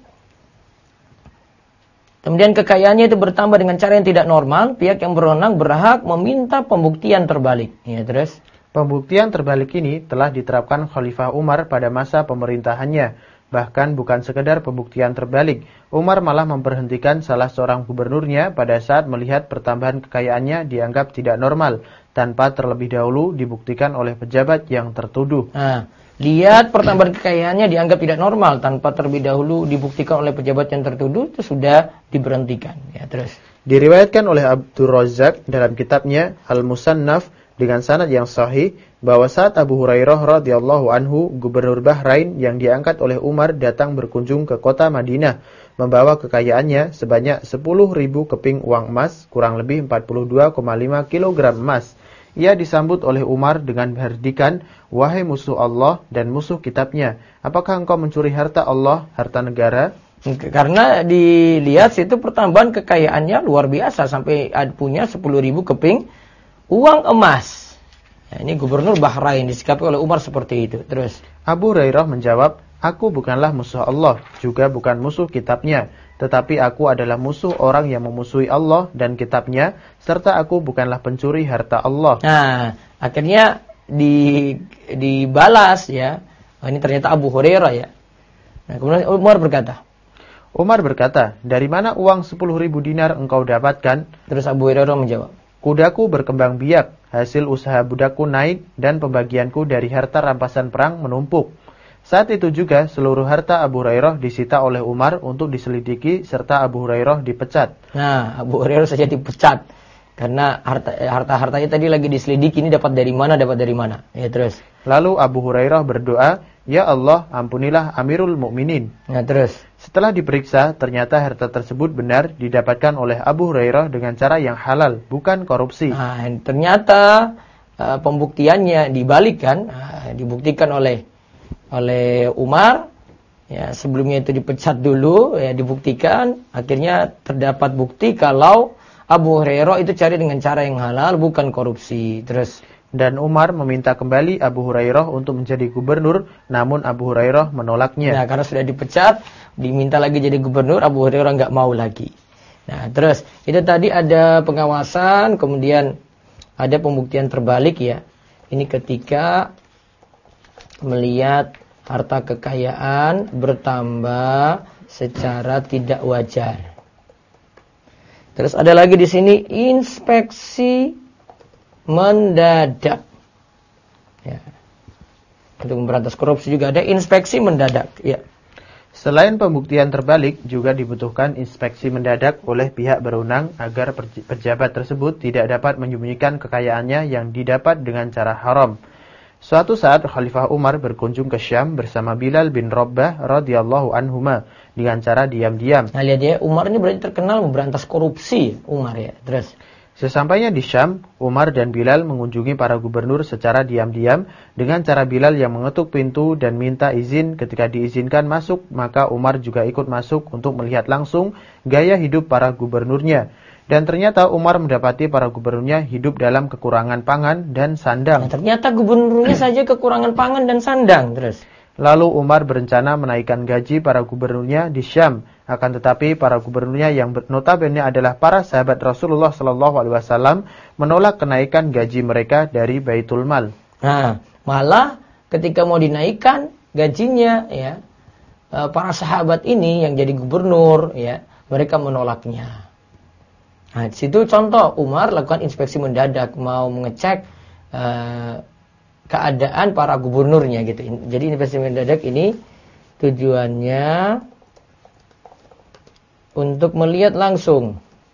kemudian kekayaannya itu bertambah dengan cara yang tidak normal, pihak yang berwenang berhak meminta pembuktian terbalik. Ya, terus. Pembuktian terbalik ini telah diterapkan Khalifah Umar pada masa pemerintahannya. Bahkan bukan sekedar pembuktian terbalik, Umar malah memberhentikan salah seorang gubernurnya pada saat melihat pertambahan kekayaannya dianggap tidak normal, tanpa terlebih dahulu dibuktikan oleh pejabat yang tertuduh. Nah, lihat pertambahan kekayaannya dianggap tidak normal, tanpa terlebih dahulu dibuktikan oleh pejabat yang tertuduh, itu sudah diberhentikan. Ya, terus. Diriwayatkan oleh Abdur Razzaq dalam kitabnya Al-Musannaf dengan sanad yang sahih, bahwa saat Abu Hurairah radhiyallahu anhu, gubernur Bahrain yang diangkat oleh Umar, datang berkunjung ke kota Madinah, membawa kekayaannya sebanyak 10.000 keping uang emas, kurang lebih 42,5 kg emas. Ia disambut oleh Umar dengan berdikan, wahai musuh Allah dan musuh kitabnya, apakah engkau mencuri harta Allah, harta negara? Karena dilihat situ pertambahan kekayaannya luar biasa, sampai punya 10.000 keping uang emas. Nah, ini gubernur Bahrain disikapi oleh Umar seperti itu. Terus Abu Hurairah menjawab, aku bukanlah musuh Allah, juga bukan musuh kitabnya, tetapi aku adalah musuh orang yang memusuhi Allah dan kitabnya, serta aku bukanlah pencuri harta Allah. Nah, akhirnya dibalas, ya. Oh, ini ternyata Abu Hurairah, ya. Nah, kemudian Umar berkata, dari mana uang 10.000 dinar engkau dapatkan? Terus Abu Hurairah menjawab, kudaku berkembang biak, hasil usaha budakku naik, dan pembagianku dari harta rampasan perang menumpuk. Saat itu juga seluruh harta Abu Hurairah disita oleh Umar untuk diselidiki, serta Abu Hurairah dipecat. Nah, Abu Hurairah saja dipecat. Karena harta-hartanya tadi lagi diselidiki, ini dapat dari mana. Ya, terus. Lalu Abu Hurairah berdoa, "Ya Allah, ampunilah Amirul Mukminin." Nah, terus. Setelah diperiksa, ternyata harta tersebut benar didapatkan oleh Abu Hurairah dengan cara yang halal, bukan korupsi. Nah, ternyata pembuktiannya dibalikan, dibuktikan oleh Umar. Ya, sebelumnya itu dipecat dulu, ya dibuktikan, akhirnya terdapat bukti kalau Abu Hurairah itu cari dengan cara yang halal, bukan korupsi. Terus, dan Umar meminta kembali Abu Hurairah untuk menjadi gubernur, namun Abu Hurairah menolaknya. Nah, karena sudah dipecat, diminta lagi jadi gubernur, Abu Hurairah nggak mau lagi. Nah, terus itu tadi ada pengawasan, kemudian ada pembuktian terbalik ya. Ini ketika melihat harta kekayaan bertambah secara tidak wajar. Terus ada lagi di sini inspeksi mendadak. Ya. Untuk memberantas korupsi juga ada inspeksi mendadak. Ya. Selain pembuktian terbalik, juga dibutuhkan inspeksi mendadak oleh pihak berwenang agar pejabat tersebut tidak dapat menyembunyikan kekayaannya yang didapat dengan cara haram. Suatu saat Khalifah Umar berkunjung ke Syam bersama Bilal bin Rabbah radhiyallahu anhuma dengan cara diam-diam. Nah, lihat ya, Umar ini berarti terkenal memberantas korupsi, Umar ya. Terus, sesampainya di Syam, Umar dan Bilal mengunjungi para gubernur secara diam-diam dengan cara Bilal yang mengetuk pintu dan minta izin. Ketika diizinkan masuk, maka Umar juga ikut masuk untuk melihat langsung gaya hidup para gubernurnya. Dan ternyata Umar mendapati para gubernurnya hidup dalam kekurangan pangan dan sandang. Nah, ternyata gubernurnya saja kekurangan pangan dan sandang. Terus, lalu Umar berencana menaikkan gaji para gubernurnya di Syam. Akan tetapi para gubernurnya yang notabene adalah para sahabat Rasulullah SAW menolak kenaikan gaji mereka dari Baitul Mal. Nah, malah ketika mau dinaikkan gajinya, ya, para sahabat ini yang jadi gubernur, ya, mereka menolaknya. Nah, di situ contoh Umar lakukan inspeksi mendadak, mau mengecek keadaan para gubernurnya gitu. Jadi inspeksi mendadak ini tujuannya untuk melihat langsung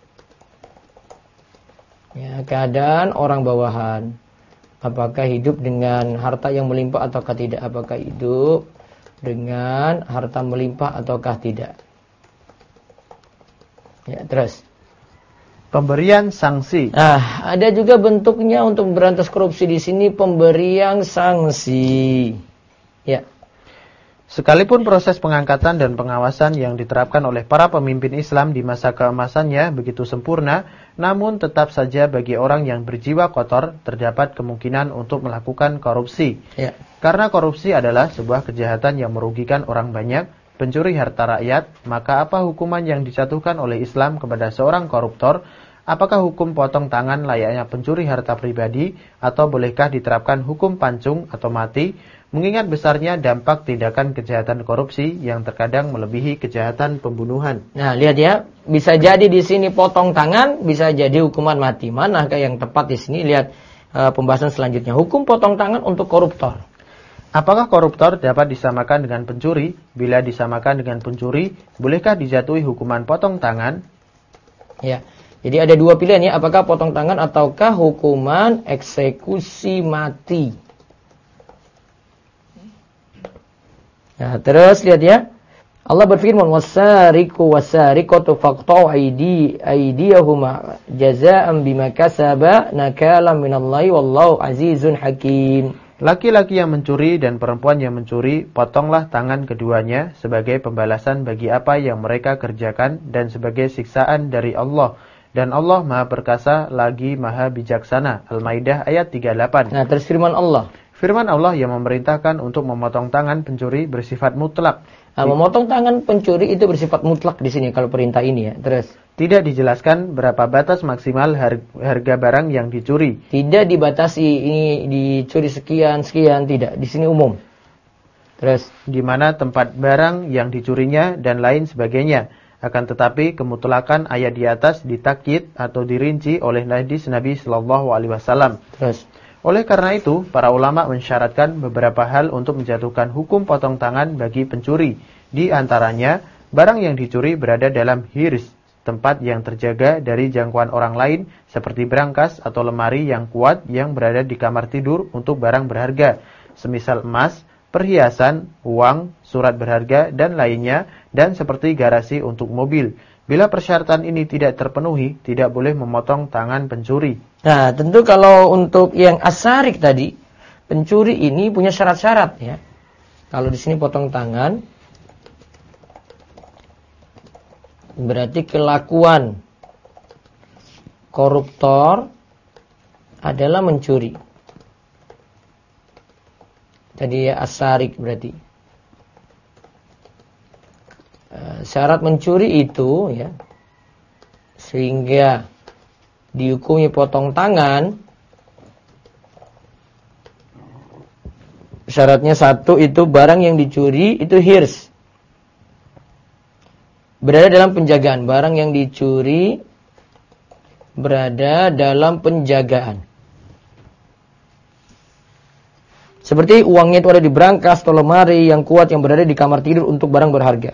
ya, keadaan orang bawahan. Apakah hidup dengan harta yang melimpah ataukah tidak? Apakah hidup dengan harta melimpah ataukah tidak? Ya, terus. Pemberian sanksi. Nah, ada juga bentuknya untuk memberantas korupsi di sini, pemberian sanksi. Ya. Sekalipun proses pengangkatan dan pengawasan yang diterapkan oleh para pemimpin Islam di masa keemasannya begitu sempurna, namun tetap saja bagi orang yang berjiwa kotor terdapat kemungkinan untuk melakukan korupsi. Ya. Karena korupsi adalah sebuah kejahatan yang merugikan orang banyak, pencuri harta rakyat, maka apa hukuman yang dijatuhkan oleh Islam kepada seorang koruptor? Apakah hukum potong tangan layaknya pencuri harta pribadi, atau bolehkah diterapkan hukum pancung atau mati? Mengingat besarnya dampak tindakan kejahatan korupsi yang terkadang melebihi kejahatan pembunuhan. Nah, lihat ya, bisa jadi di sini potong tangan, bisa jadi hukuman mati. Manakah yang tepat di sini? Lihat pembahasan selanjutnya. Hukum potong tangan untuk koruptor. Apakah koruptor dapat disamakan dengan pencuri? Bila disamakan dengan pencuri, bolehkah dijatuhi hukuman potong tangan? Ya. Jadi ada dua pilihan ya, apakah potong tangan ataukah hukuman eksekusi mati. Nah, terus lihat ya. Allah berfirman, "Was-sariqu was-sariqatu faqta'u aydiyahuma jazaa'an bima kasaba nakalan minallahi wallahu azizun hakim." Laki-laki yang mencuri dan perempuan yang mencuri, potonglah tangan keduanya sebagai pembalasan bagi apa yang mereka kerjakan dan sebagai siksaan dari Allah. Dan Allah Maha Perkasa lagi Maha Bijaksana. Al-Maidah ayat 38. Nah, terus firman Allah. Firman Allah yang memerintahkan untuk memotong tangan pencuri bersifat mutlak. Nah, memotong tangan pencuri itu bersifat mutlak di sini kalau perintah ini ya. Terus. Tidak dijelaskan berapa batas maksimal harga barang yang dicuri. Tidak dibatasi ini dicuri sekian, tidak. Di sini umum. Terus. Di mana tempat barang yang dicurinya dan lain sebagainya. Akan tetapi kemutlakan ayat di atas ditakyid atau dirinci oleh hadis Nabi Sallallahu Alaihi Wasallam. Terus. Oleh karena itu, para ulama mensyaratkan beberapa hal untuk menjatuhkan hukum potong tangan bagi pencuri. Di antaranya, barang yang dicuri berada dalam hirs. tempat yang terjaga dari jangkauan orang lain seperti berangkas atau lemari yang kuat yang berada di kamar tidur untuk barang berharga, semisal emas, perhiasan, uang, surat berharga, dan lainnya, dan seperti garasi untuk mobil. Bila persyaratan ini tidak terpenuhi, tidak boleh memotong tangan pencuri. Nah, tentu kalau untuk yang as-sarik tadi, pencuri ini punya syarat-syarat ya. Kalau di sini potong tangan, berarti kelakuan koruptor adalah mencuri. Tadi ya as-sarik berarti. Syarat mencuri itu ya, sehingga dihukumi potong tangan. Syaratnya satu, itu barang yang dicuri itu hirs, berada dalam penjagaan. Barang yang dicuri berada dalam penjagaan. Seperti uangnya itu ada di brankas atau lemari yang kuat yang berada di kamar tidur untuk barang berharga.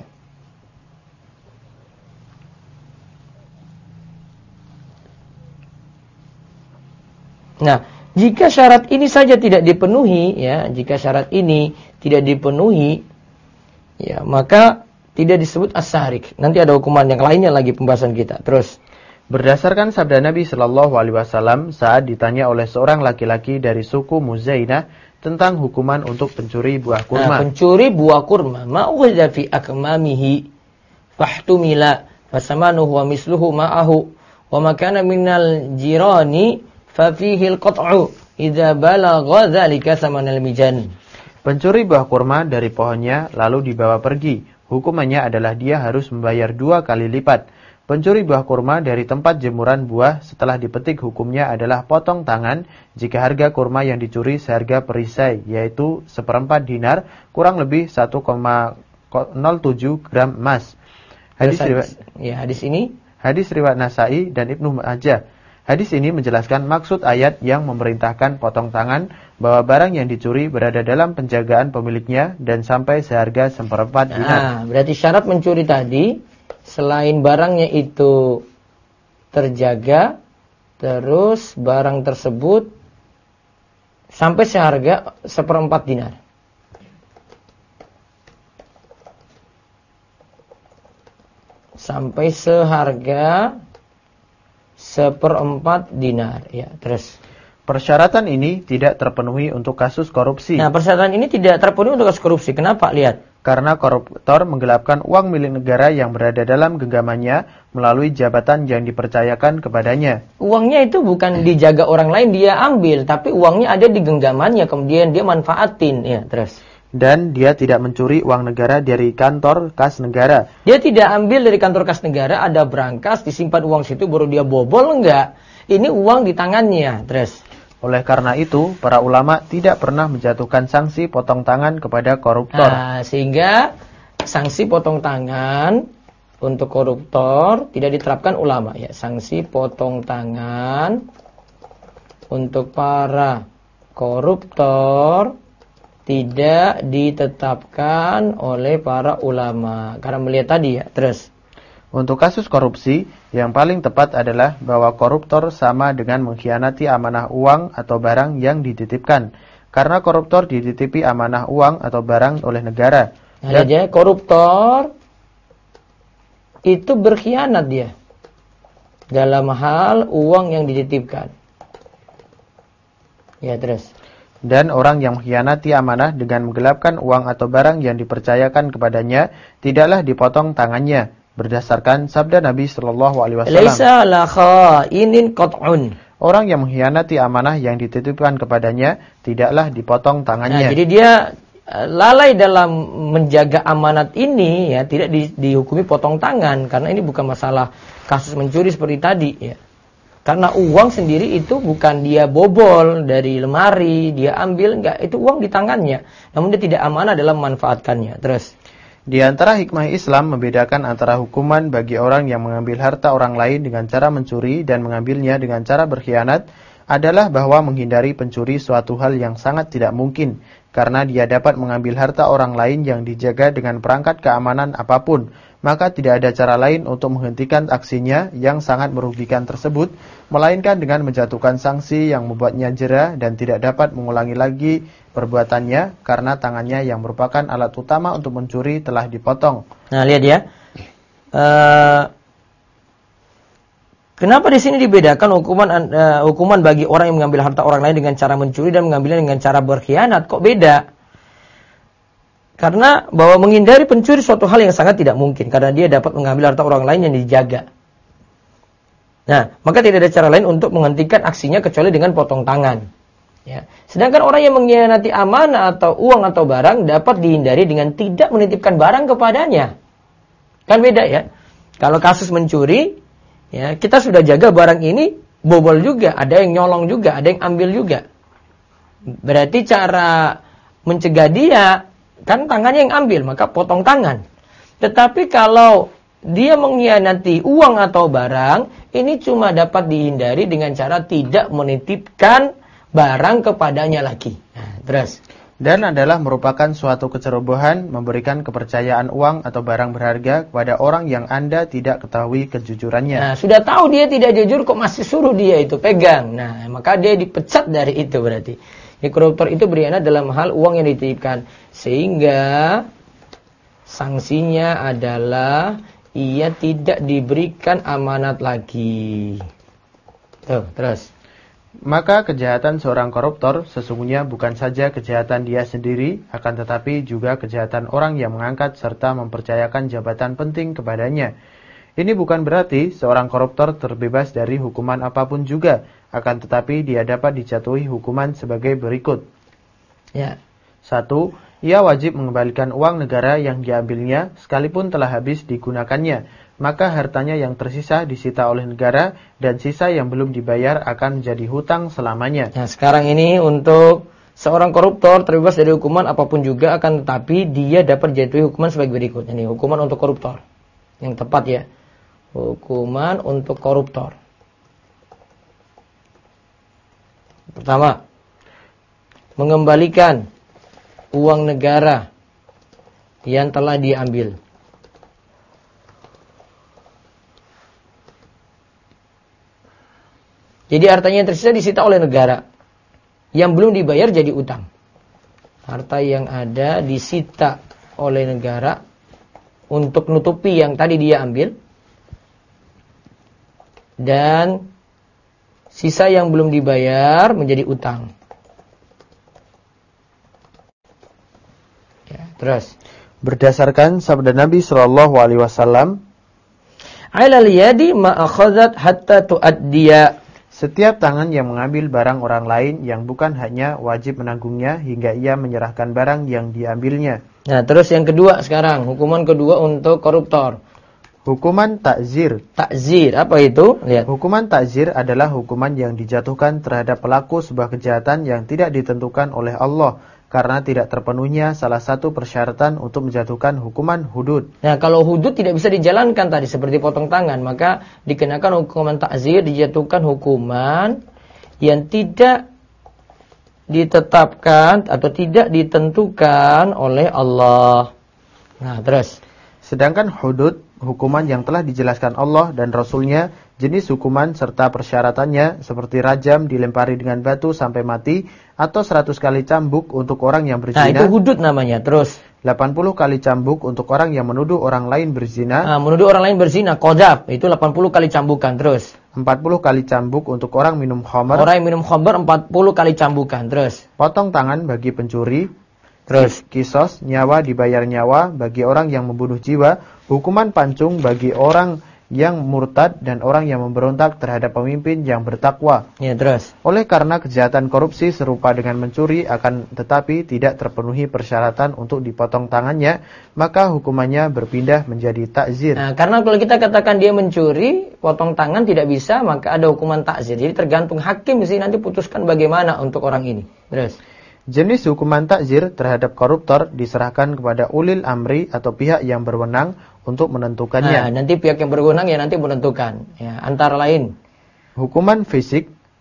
Nah, jika syarat ini saja tidak dipenuhi, ya, jika syarat ini tidak dipenuhi, ya, maka tidak disebut as-sarik. Nanti ada hukuman yang lainnya lagi pembahasan kita. Terus, berdasarkan sabda Nabi Shallallahu Alaihi Wasallam saat ditanya oleh seorang laki-laki dari suku Muzainah tentang hukuman untuk pencuri buah kurma. Nah, pencuri buah kurma, ma'ukhidha fi akmamihi fahtumila fasamanuhu wa misluhu ma'ahu wa makana minal jirani fafihi al-qat'u idza balagha dzalika samanal mijan. Pencuri buah kurma dari pohonnya lalu dibawa pergi. Hukumannya adalah dia harus membayar 2 kali lipat. Pencuri buah kurma dari tempat jemuran buah setelah dipetik hukumnya adalah potong tangan jika harga kurma yang dicuri seharga perisai, yaitu 1/4 dinar, kurang lebih 1,07 gram emas. Hadis riwayat Nasai dan Ibnu Majah. Hadis ini menjelaskan maksud ayat yang memerintahkan potong tangan, bahwa barang yang dicuri berada dalam penjagaan pemiliknya dan sampai seharga 1/4 dinar. Nah, berarti syarat mencuri tadi, selain barangnya itu terjaga, terus barang tersebut sampai seharga 1/4 dinar. Sampai seharga 1/4 dinar. Ya, terus. Persyaratan ini tidak terpenuhi untuk kasus korupsi. Nah, persyaratan ini tidak terpenuhi untuk kasus korupsi. Kenapa? Lihat. Karena koruptor menggelapkan uang milik negara yang berada dalam genggamannya melalui jabatan yang dipercayakan kepadanya. Uangnya itu bukan dijaga orang lain, dia ambil, tapi uangnya ada di genggamannya, kemudian dia manfaatin. Ya, terus. Dan dia tidak mencuri uang negara dari kantor kas negara. Dia tidak ambil dari kantor kas negara, ada brankas, disimpan uang situ, baru dia bobol, enggak. Ini uang di tangannya. Terus. Oleh karena itu, para ulama tidak pernah menjatuhkan sanksi potong tangan kepada koruptor. Nah, sehingga sanksi potong tangan untuk koruptor tidak diterapkan ulama. Ya, sanksi potong tangan untuk para koruptor tidak ditetapkan oleh para ulama. Karena melihat tadi ya, terus. Untuk kasus korupsi, yang paling tepat adalah bahwa koruptor sama dengan mengkhianati amanah uang atau barang yang dititipkan. Karena koruptor dititipi amanah uang atau barang oleh negara. Nah, aja koruptor itu berkhianat dia dalam hal uang yang dititipkan. Ya, terus. Dan orang yang mengkhianati amanah dengan menggelapkan uang atau barang yang dipercayakan kepadanya, tidaklah dipotong tangannya. Berdasarkan sabda Nabi Shallallahu Alaihi Wasallam. Laisa la khainin qat'un. Orang yang mengkhianati amanah yang dititipkan kepadanya tidaklah dipotong tangannya. Nah, jadi dia lalai dalam menjaga amanat ini, ya, tidak dihukumi potong tangan, karena ini bukan masalah kasus mencuri seperti tadi, ya. Karena uang sendiri itu bukan dia bobol dari lemari, dia ambil, enggak, itu uang di tangannya. Namun dia tidak amanah dalam memanfaatkannya. Terus. Di antara hikmah Islam membedakan antara hukuman bagi orang yang mengambil harta orang lain dengan cara mencuri dan mengambilnya dengan cara berkhianat adalah bahwa menghindari pencuri suatu hal yang sangat tidak mungkin, karena dia dapat mengambil harta orang lain yang dijaga dengan perangkat keamanan apapun, maka tidak ada cara lain untuk menghentikan aksinya yang sangat merugikan tersebut, melainkan dengan menjatuhkan sanksi yang membuatnya jera dan tidak dapat mengulangi lagi perbuatannya, karena tangannya yang merupakan alat utama untuk mencuri telah dipotong. Nah, lihat ya. Kenapa di sini dibedakan hukuman bagi orang yang mengambil harta orang lain dengan cara mencuri dan mengambilnya dengan cara berkhianat? Kok beda? Karena bahwa menghindari pencuri suatu hal yang sangat tidak mungkin, karena dia dapat mengambil harta orang lain yang dijaga. Nah, maka tidak ada cara lain untuk menghentikan aksinya kecuali dengan potong tangan. Ya. Sedangkan orang yang mengkhianati amanah atau uang atau barang dapat dihindari dengan tidak menitipkan barang kepadanya. Kan beda ya. Kalau kasus mencuri, ya, kita sudah jaga barang ini, bobol juga, ada yang nyolong juga, ada yang ambil juga. Berarti cara mencegah dia, kan tangannya yang ambil, maka potong tangan. Tetapi kalau dia mengkhianati uang atau barang, ini cuma dapat dihindari dengan cara tidak menitipkan barang kepadanya lagi. Nah, terus. Dan adalah merupakan suatu kecerobohan memberikan kepercayaan uang atau barang berharga kepada orang yang Anda tidak ketahui kejujurannya. Nah, sudah tahu dia tidak jujur kok masih suruh dia itu pegang. Nah, maka dia dipecat dari itu berarti. Jadi koruptor itu berkhianat dalam hal uang yang dititipkan. Sehingga sanksinya adalah ia tidak diberikan amanat lagi. Tuh, terus. Maka kejahatan seorang koruptor sesungguhnya bukan saja kejahatan dia sendiri, akan tetapi juga kejahatan orang yang mengangkat serta mempercayakan jabatan penting kepadanya. Ini bukan berarti seorang koruptor terbebas dari hukuman apapun juga, akan tetapi dia dapat dijatuhi hukuman sebagai berikut. Ya. 1. Ia wajib mengembalikan uang negara yang diambilnya sekalipun telah habis digunakannya. Maka hartanya yang tersisa disita oleh negara dan sisa yang belum dibayar akan menjadi hutang selamanya. Nah, sekarang ini untuk seorang koruptor terbebas dari hukuman apapun juga, akan tetapi dia dapat dijatuhi hukuman sebagai berikut. Ini hukuman untuk koruptor. Yang tepat ya. Hukuman untuk koruptor. Pertama, mengembalikan uang negara yang telah diambil. Jadi hartanya yang tersisa disita oleh negara. Yang belum dibayar jadi utang. Harta yang ada disita oleh negara untuk nutupi yang tadi dia ambil. Dan sisa yang belum dibayar menjadi utang. Ya, terus. Berdasarkan sabda Nabi SAW, "Alal yadi ma akhadhat hatta tuaddiya." Setiap tangan yang mengambil barang orang lain yang bukan haknya wajib menanggungnya hingga ia menyerahkan barang yang diambilnya. Nah, terus yang kedua sekarang, hukuman kedua untuk koruptor. Hukuman takzir. Takzir, apa itu? Lihat. Hukuman takzir adalah hukuman yang dijatuhkan terhadap pelaku sebuah kejahatan yang tidak ditentukan oleh Allah, karena tidak terpenuhnya salah satu persyaratan untuk menjatuhkan hukuman hudud. Nah, kalau hudud tidak bisa dijalankan tadi seperti potong tangan, maka dikenakan hukuman takzir, dijatuhkan hukuman yang tidak ditetapkan atau tidak ditentukan oleh Allah. Nah, terus. Sedangkan hudud, hukuman yang telah dijelaskan Allah dan Rasulnya, jenis hukuman serta persyaratannya seperti rajam dilempari dengan batu sampai mati, atau 100 kali cambuk untuk orang yang berzina. Nah, itu hudud namanya. Terus 80 kali cambuk untuk orang yang menuduh orang lain berzina. Nah, menuduh orang lain berzina, qadzaf, itu 80 kali cambukan. Terus 40 kali cambuk untuk orang minum khamar. orang yang minum khamar 40 kali cambukan. Terus Potong tangan bagi pencuri. Terus Kisos, nyawa dibayar nyawa bagi orang yang membunuh jiwa. Hukuman pancung bagi orang yang murtad dan orang yang memberontak terhadap pemimpin yang bertakwa. ya, terus. Oleh karena kejahatan korupsi serupa dengan mencuri akan tetapi tidak terpenuhi persyaratan untuk dipotong tangannya, maka hukumannya berpindah menjadi takzir. Nah, karena kalau kita katakan dia mencuri, potong tangan tidak bisa, maka ada hukuman takzir. Jadi tergantung hakim sih nanti putuskan bagaimana untuk orang ini. Terus Jenis hukuman takzir terhadap koruptor diserahkan kepada ulil amri atau pihak yang berwenang untuk menentukannya. Nah, nanti pihak yang berwenang ya nanti menentukan. Ya, antara lain hukuman fisik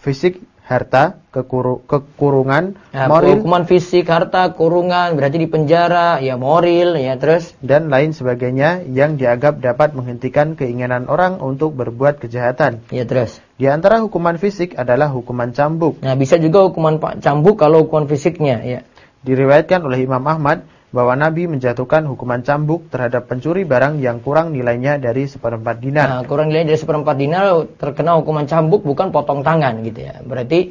fisik, harta, kekurungan, Nah, moral, hukuman fisik, harta, kurungan, berarti di penjara, ya moral, ya terus. dan lain sebagainya yang dianggap dapat menghentikan keinginan orang untuk berbuat kejahatan. Ya terus. Di antara hukuman fisik adalah hukuman cambuk. Nah, bisa juga hukuman cambuk kalau hukuman fisiknya, ya. Diriwayatkan oleh Imam Ahmad bahwa Nabi menjatuhkan hukuman cambuk terhadap pencuri barang yang kurang nilainya dari 1/4 dinar. Nah, kurang nilainya dari 1/4 dinar terkena hukuman cambuk, bukan potong tangan gitu ya. Berarti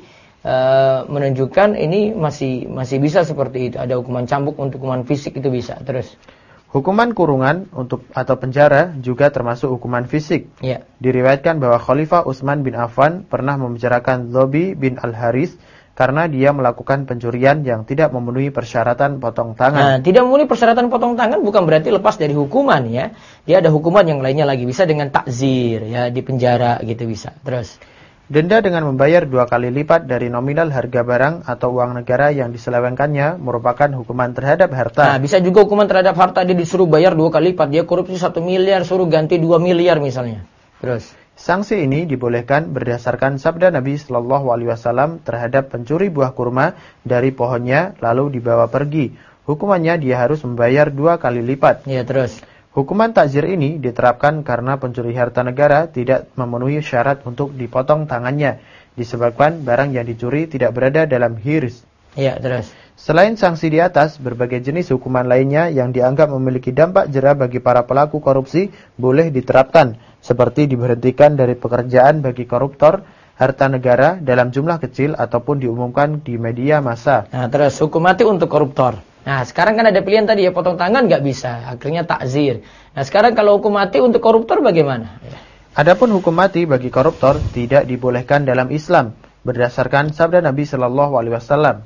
menunjukkan ini masih bisa seperti itu. Ada hukuman cambuk untuk hukuman fisik itu bisa. Terus. Hukuman kurungan atau penjara juga termasuk hukuman fisik. Ya. Diriwayatkan bahwa Khalifah Utsman bin Affan pernah memenjarakan Zobi bin Al-Haris karena dia melakukan pencurian yang tidak memenuhi persyaratan potong tangan. Nah, tidak memenuhi persyaratan potong tangan bukan berarti lepas dari hukuman ya. Dia ada hukuman yang lainnya lagi, bisa dengan takzir ya, di penjara gitu bisa. Terus. Denda dengan membayar 2 kali lipat dari nominal harga barang atau uang negara yang diselewengkannya merupakan hukuman terhadap harta. Nah, bisa juga hukuman terhadap harta, dia disuruh bayar 2 kali lipat. Dia korupsi 1 miliar, suruh ganti 2 miliar misalnya. Terus. Sanksi ini dibolehkan berdasarkan sabda Nabi Shallallahu Alaihi Wasallam terhadap pencuri buah kurma dari pohonnya lalu dibawa pergi. Hukumannya dia harus membayar 2 kali lipat. Ya terus. Hukuman takzir ini diterapkan karena pencuri harta negara tidak memenuhi syarat untuk dipotong tangannya, disebabkan barang yang dicuri tidak berada dalam hirs. Ya terus. Selain sanksi di atas, berbagai jenis hukuman lainnya yang dianggap memiliki dampak jera bagi para pelaku korupsi boleh diterapkan, seperti diberhentikan dari pekerjaan bagi koruptor harta negara dalam jumlah kecil ataupun diumumkan di media massa. Nah, terus hukum mati untuk koruptor. Nah, sekarang kan ada pilihan tadi ya, potong tangan nggak bisa, akhirnya takzir. Nah, sekarang kalau hukum mati untuk koruptor bagaimana? Adapun hukum mati bagi koruptor tidak dibolehkan dalam Islam berdasarkan sabda Nabi Shallallahu Alaihi Wasallam.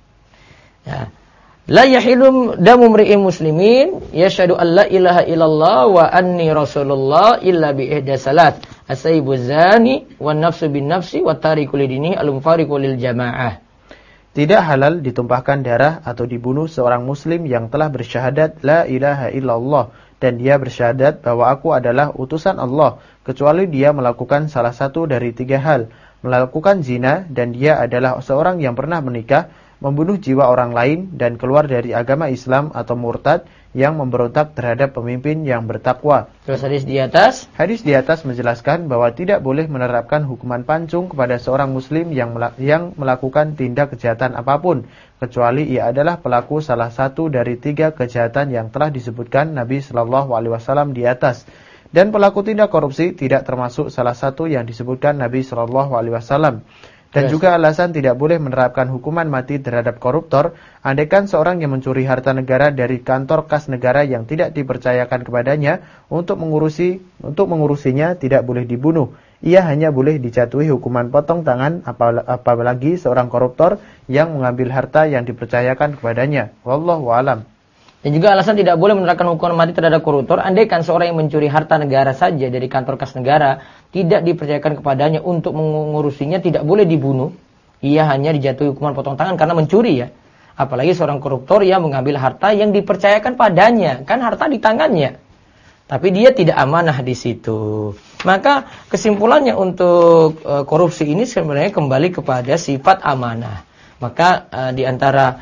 Ya. La yahilum damu mri'in muslimin yashhadu an la ilaha illallah wa anni rasulullah illa bi ihda salat asaibu zani wan nafsu bin nafsi wa tariku lidini al-mufariqu lil jamaah. Tidak halal ditumpahkan darah atau dibunuh seorang muslim yang telah bersyahadat la ilaha illallah dan dia bersyahadat bahwa aku adalah utusan Allah, kecuali dia melakukan salah satu dari 3 hal: melakukan zina dan dia adalah seorang yang pernah menikah, membunuh jiwa orang lain, dan keluar dari agama Islam atau murtad yang memberontak terhadap pemimpin yang bertakwa. Terus hadis di atas? Hadis di atas menjelaskan bahwa tidak boleh menerapkan hukuman pancung kepada seorang muslim yang melakukan tindak kejahatan apapun, kecuali ia adalah pelaku salah satu dari 3 kejahatan yang telah disebutkan Nabi Shallallahu Alaihi Wasallam di atas. Dan pelaku tindak korupsi tidak termasuk salah satu yang disebutkan Nabi Shallallahu Alaihi Wasallam. Dan juga alasan tidak boleh menerapkan hukuman mati terhadap koruptor, andaikan seorang yang mencuri harta negara dari kantor kas negara yang tidak dipercayakan kepadanya untuk mengurusinya tidak boleh dibunuh. Ia hanya boleh dijatuhi hukuman potong tangan, apalagi seorang koruptor yang mengambil harta yang dipercayakan kepadanya. Wallahu a'lam. Dan juga alasan tidak boleh menerapkan hukuman mati terhadap koruptor, andaikan seorang yang mencuri harta negara saja dari kantor kas negara tidak dipercayakan kepadanya untuk mengurusinya, tidak boleh dibunuh. Ia hanya dijatuhi hukuman potong tangan karena mencuri ya. Apalagi seorang koruptor yang mengambil harta yang dipercayakan padanya, kan harta di tangannya. Tapi dia tidak amanah di situ. Maka kesimpulannya untuk korupsi ini sebenarnya kembali kepada sifat amanah. Maka di antara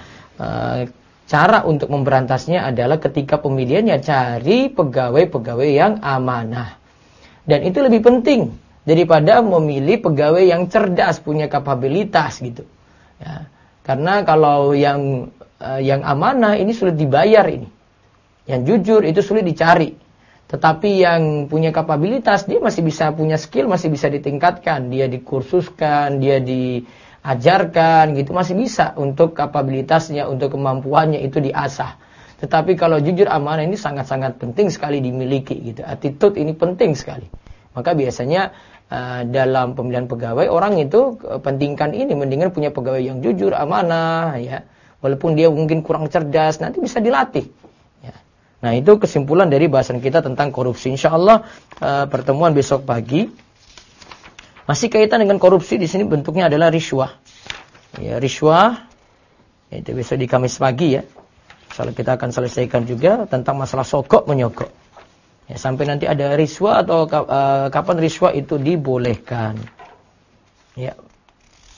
cara untuk memberantasnya adalah ketika pemilihannya cari pegawai-pegawai yang amanah. Dan itu lebih penting daripada memilih pegawai yang cerdas, punya kapabilitas gitu. Ya. Karena kalau yang amanah ini sulit dibayar ini. Yang jujur itu sulit dicari. Tetapi yang punya kapabilitas dia masih bisa punya skill, masih bisa ditingkatkan, dia dikursuskan, dia diajarkan gitu, masih bisa untuk kapabilitasnya, untuk kemampuannya itu diasah. Tetapi kalau jujur amanah ini sangat-sangat penting sekali dimiliki gitu. Attitude ini penting sekali. Maka biasanya dalam pemilihan pegawai orang itu pentingkan ini, mendingan punya pegawai yang jujur, amanah ya. Walaupun dia mungkin kurang cerdas, nanti bisa dilatih. Ya. Nah, itu kesimpulan dari bahasan kita tentang korupsi. Insyaallah pertemuan besok pagi masih kaitan dengan korupsi. Di sini bentuknya adalah riswah. Ya, riswah itu besok di Kamis pagi ya. Insyaallah kita akan selesaikan juga tentang masalah sogok menyogok. Ya, sampai nanti ada riswah atau kapan riswah itu dibolehkan. Ya.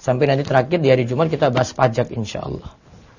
Sampai nanti terakhir di hari Jumat kita bahas pajak insyaallah.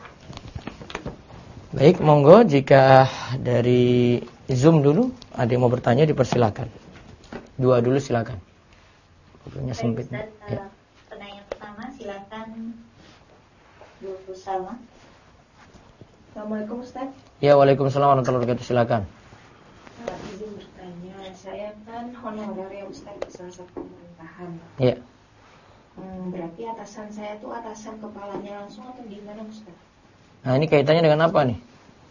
Baik, monggo jika dari Zoom dulu ada yang mau bertanya dipersilakan. Dua dulu silakan. Waktunya sempit. Ya. Penanya pertama silakan Bu Salma. Assalamualaikum Ustaz. Ya, waalaikumsalam warahmatullahi wabarakatuh. Silakan. Izin bertanya, saya kan honorer ya Ustaz di salah satu pemerintahan. Ya. Berarti atasan saya tuh atasan kepalanya langsung atau gimana Ustaz? Nah, ini kaitannya dengan apa nih?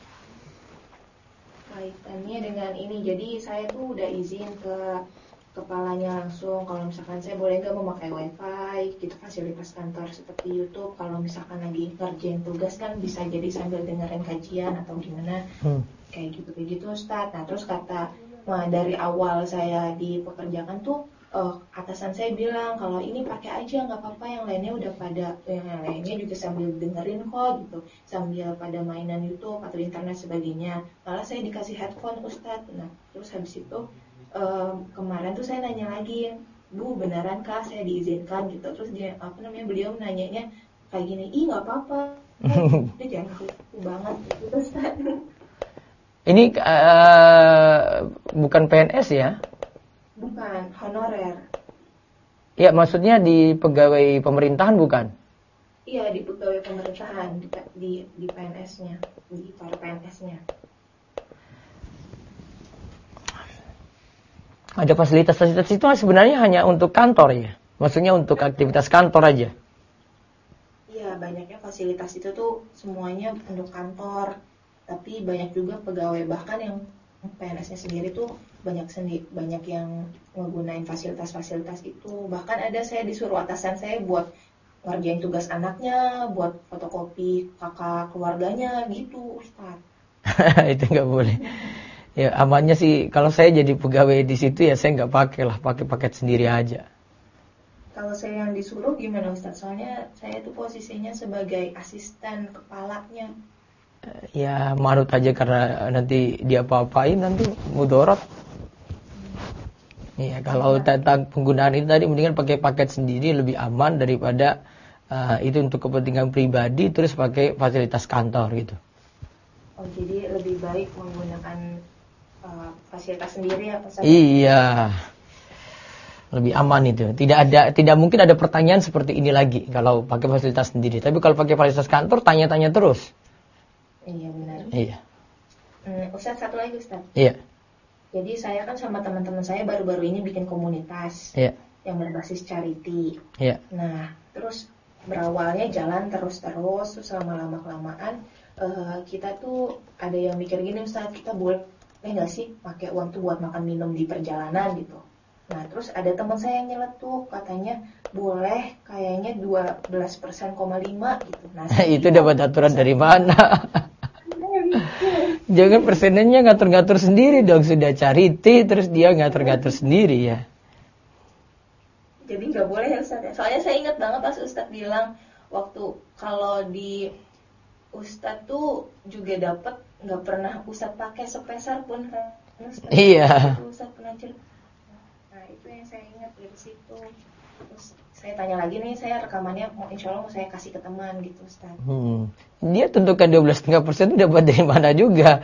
Kaitannya dengan ini, jadi saya tuh udah izin ke kepalanya langsung kalau misalkan saya boleh nggak memakai wifi gitu, fasilitas kantor seperti YouTube. Kalau misalkan lagi ngerjain tugas kan bisa jadi sambil dengerin kajian atau gimana, kayak gitu Ustaz. Nah terus dari awal saya dipekerjakan tuh atasan saya bilang kalau ini pakai aja nggak apa-apa, yang lainnya udah pada, yang lainnya juga sambil dengerin kok gitu, sambil pada mainan YouTube atau internet sebagainya. Malah saya dikasih headphone Ustadz. Nah terus habis itu kemarin tuh saya nanya lagi, Bu beneran kah saya diizinkan gitu? Terus dia beliau nanyanya kayak gini, ih nggak apa-apa, dia jangan aku banget gitu Ustadz. Ini bukan PNS ya? Bukan, honorer. Ya, maksudnya di pegawai pemerintahan bukan? Iya, di pegawai pemerintahan, di PNS-nya, di para PNS-nya. Ada fasilitas-fasilitas itu sebenarnya hanya untuk kantor ya? Maksudnya untuk aktivitas kantor aja? Iya, banyaknya fasilitas itu tuh semuanya untuk kantor. Tapi banyak juga pegawai, bahkan yang PNS-nya sendiri tuh banyak yang menggunakan fasilitas-fasilitas itu. Bahkan ada saya disuruh atasan saya buat ngerjain tugas anaknya, buat fotokopi kakak keluarganya gitu Ustaz. Itu nggak boleh. Ya amannya sih kalau saya jadi pegawai di situ ya saya nggak pakai paket sendiri aja. Kalau saya yang disuruh gimana Ustaz? Soalnya saya tuh posisinya sebagai asisten kepalanya. Ya manut aja karena nanti dia apa-apain nanti mudorot. Iya, kalau tentang penggunaan itu tadi mendingan pakai paket sendiri lebih aman daripada itu untuk kepentingan pribadi terus pakai fasilitas kantor gitu. Oh, jadi lebih baik menggunakan fasilitas sendiri ya Pak? Iya. Lebih aman itu. Tidak mungkin ada pertanyaan seperti ini lagi kalau pakai fasilitas sendiri. Tapi kalau pakai fasilitas kantor tanya-tanya terus. Iya benar. Iya. Ustaz, satu lagi Ustaz. Iya. Jadi saya kan sama teman-teman saya baru-baru ini bikin komunitas yang berbasis charity. Iya. Nah, terus berawalnya jalan terus lama-lama-kelamaan kita tuh ada yang mikir gini Ustaz, kita boleh nggak sih pakai uang tuh buat makan minum di perjalanan gitu. Nah, terus ada teman saya yang nyeletuk katanya boleh kayaknya 12,5% gitu. Nah, itu dapat aturan dari mana? Jangan persenannya ngatur-ngatur sendiri dong, sudah charity terus dia ngatur-ngatur sendiri ya. Jadi nggak boleh ya Ustaz ya. Soalnya saya ingat banget pas Ustaz bilang waktu kalau di Ustaz tuh juga dapat nggak pernah Ustaz pakai sepeser pun kan. Ustaz, iya. Ustaz pernah cerita. Nah itu yang saya ingat dari situ. Terus saya tanya lagi nih, saya rekamannya insya Allah mau saya kasih ke teman gitu Ustaz. Dia tentukan 12,5% itu dapat dari mana juga.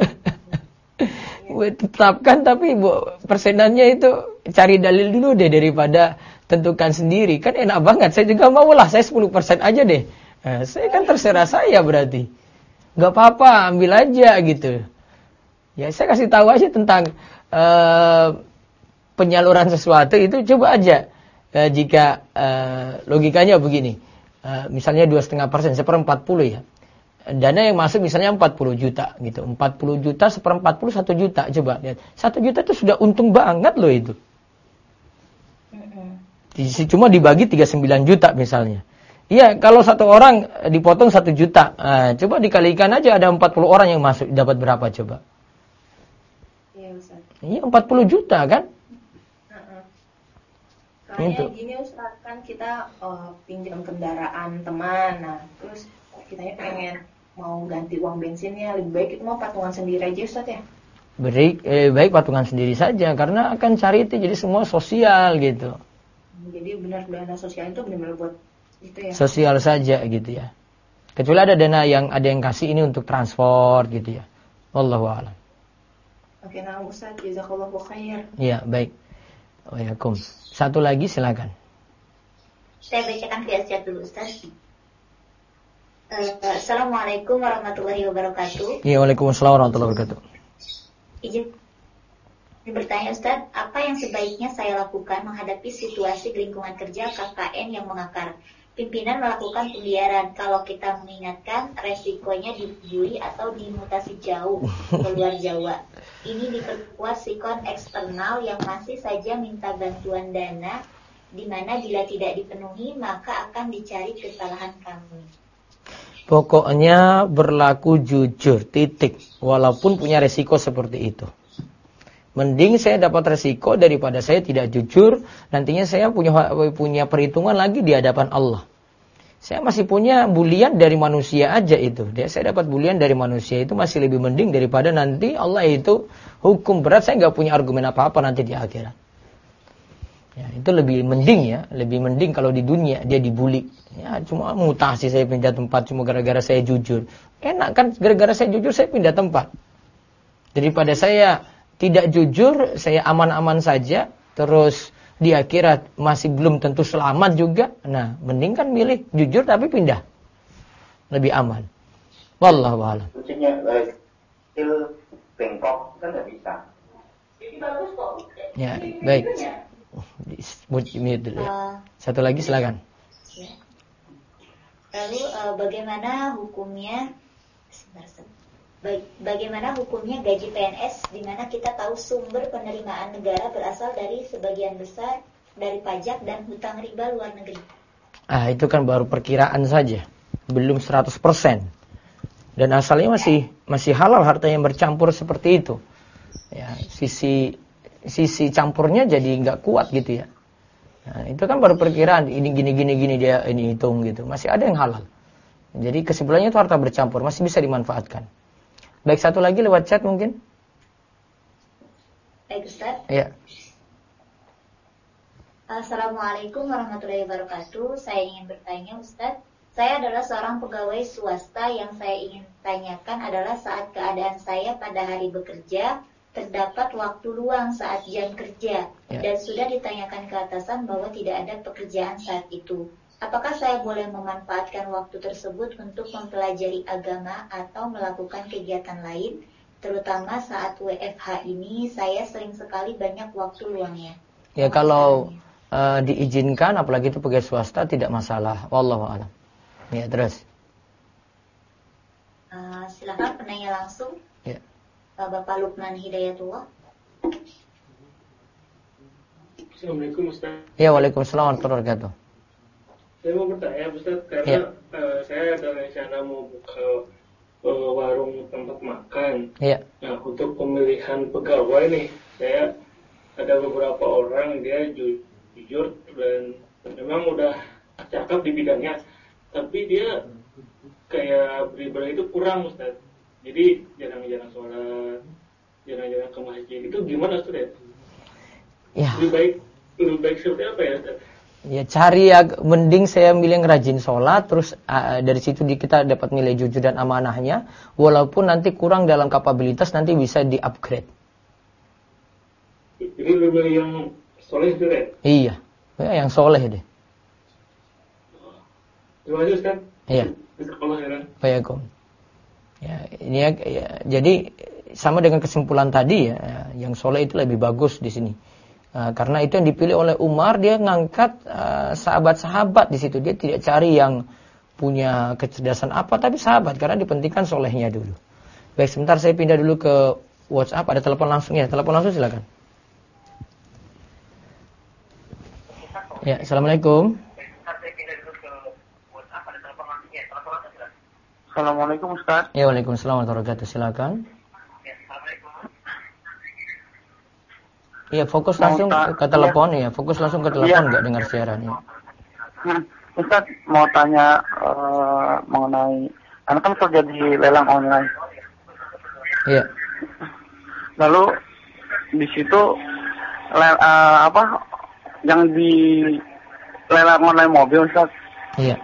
Tetapkan tapi persenannya itu cari dalil dulu deh daripada tentukan sendiri. Kan enak banget, saya juga mau lah, saya 10% aja deh. Saya kan terserah saya berarti. Gak apa-apa, ambil aja gitu. Ya saya kasih tahu aja tentang penyaluran sesuatu itu coba aja. Jika logikanya begini, misalnya 2,5%, 1/40 ya. Dana yang masuk misalnya 40 juta gitu. 40 juta, 1/40, 1 juta. Coba lihat. 1 juta itu sudah untung banget loh itu. Cuma dibagi 39 juta misalnya. Iya, kalau satu orang dipotong 1 juta. Coba dikalikan aja ada 40 orang yang masuk. Dapat berapa coba? Iya Ustaz. Iya, 40 juta kan? Soalnya gini Ustaz, kan kita pinjam kendaraan teman. Nah, terus kitanya pengen mau ganti uang bensinnya, lebih baik itu mau patungan sendiri aja Ustaz ya? Baik patungan sendiri saja karena akan charity jadi semua sosial gitu. Jadi benar dana sosial itu benar-benar buat gitu ya. Sosial saja gitu ya. Kecuali ada dana yang ada yang kasih ini untuk transport gitu ya. Wallahu a'lam. Oke, nah Ustaz, jazakallahu khair. Iya, baik. Waalaikum. Satu lagi silakan. Saya bacakan via chat dulu, Ustaz. Assalamualaikum warahmatullahi wabarakatuh. Iya, waalaikumsalam warahmatullahi wabarakatuh. Izin bertanya, Ustaz, apa yang sebaiknya saya lakukan menghadapi situasi di lingkungan kerja KKN yang mengakar? Pimpinan melakukan pembiaran. Kalau kita mengingatkan resikonya dibully atau dimutasi jauh keluar Jawa. Ini diperkuat sikon eksternal yang masih saja minta bantuan dana, di mana bila tidak dipenuhi maka akan dicari kesalahan kami. Pokoknya berlaku jujur, titik. Walaupun punya resiko seperti itu. Mending saya dapat resiko daripada saya tidak jujur. Nantinya saya punya perhitungan lagi di hadapan Allah. Saya masih punya bulian dari manusia aja itu. Saya dapat bulian dari manusia itu masih lebih mending daripada nanti Allah itu hukum berat. Saya nggak punya argumen apa-apa nanti di akhirat. Ya, itu lebih mending ya. Lebih mending kalau di dunia dia dibully. Ya, cuma mutasi saya pindah tempat cuma gara-gara saya jujur. Enak kan gara-gara saya jujur saya pindah tempat. Daripada saya tidak jujur, saya aman-aman saja, terus di akhirat masih belum tentu selamat juga. Nah, mending kan milih jujur tapi pindah. Lebih aman. Wallahu a'lam. Kucingnya skill bengkok kan nggak bisa. Ya, baik. Mute dulu ya. Satu lagi silakan. Ya. Lalu bagaimana hukumnya? Bagaimana hukumnya gaji PNS di mana kita tahu sumber penerimaan negara berasal dari sebagian besar dari pajak dan hutang riba luar negeri? Itu kan baru perkiraan saja. Belum 100%. Dan asalnya masih halal harta yang bercampur seperti itu. Ya, sisi campurnya jadi nggak kuat gitu ya. Nah, itu kan baru perkiraan. Ini gini dia ini hitung gitu. Masih ada yang halal. Jadi kesimpulannya itu harta bercampur masih bisa dimanfaatkan. Baik, satu lagi lewat chat mungkin. Baik, Ustaz. Ya. Assalamualaikum warahmatullahi wabarakatuh. Saya ingin bertanya, Ustaz. Saya adalah seorang pegawai swasta. Yang saya ingin tanyakan adalah saat keadaan saya pada hari bekerja terdapat waktu luang saat jam kerja. Ya. Dan sudah ditanyakan ke atasan bahwa tidak ada pekerjaan saat itu. Apakah saya boleh memanfaatkan waktu tersebut untuk mempelajari agama atau melakukan kegiatan lain? Terutama saat WFH ini, saya sering sekali banyak waktu luangnya. Ya, kalau diizinkan, apalagi itu pegawai swasta, tidak masalah. Wallahu a'lam. Ya, terus. Silakan penanya langsung. Ya. Bapak Lukman Hidayatullah. Assalamualaikum Ustaz. Ya, waalaikumsalam warahmatullahi wabarakatuh. Saya mau bertanya Ustaz, karena saya ada rencana mau buka warung tempat makan. Iya. Nah, untuk pemilihan pegawai nih, saya ada beberapa orang dia jujur dan memang udah cakep di bidangnya, tapi dia kayak beribadah itu kurang Ustaz. Jadi jarang-jarang sholat, jarang-jarang ke masjid. Itu gimana Ustaz? Ya. Lebih baik seperti apa ya Ustaz? Ya, cari ya, mending saya milih yang rajin sholat, terus dari situ kita dapat nilai jujur dan amanahnya, walaupun nanti kurang dalam kapabilitas, nanti bisa di-upgrade. Jadi lebih yang soleh itu ya? Iya, ya, yang soleh deh. Terima kasih Ustaz. Iya. Baik. Ya, ini ya, jadi sama dengan kesimpulan tadi ya, yang soleh itu lebih bagus di sini. Karena itu yang dipilih oleh Umar, dia ngangkat sahabat-sahabat di situ. Dia tidak cari yang punya kecerdasan apa, tapi sahabat, karena dipentingkan solehnya dulu. Baik, sebentar saya pindah dulu ke WhatsApp. Ada telepon langsung ya? Telepon langsung silakan. Ya, assalamualaikum. Assalamualaikum Ustaz. Ya, waalaikumsalam warahmatullahi wabarakatuh. Silakan. Iya, fokus langsung ke telepon ya. Fokus langsung ke telepon, nggak dengar siaran ya. Ustaz mau tanya mengenai, karena kan kerja di lelang online. Iya. Lalu di situ yang di lelang online mobil Ustaz, Iya.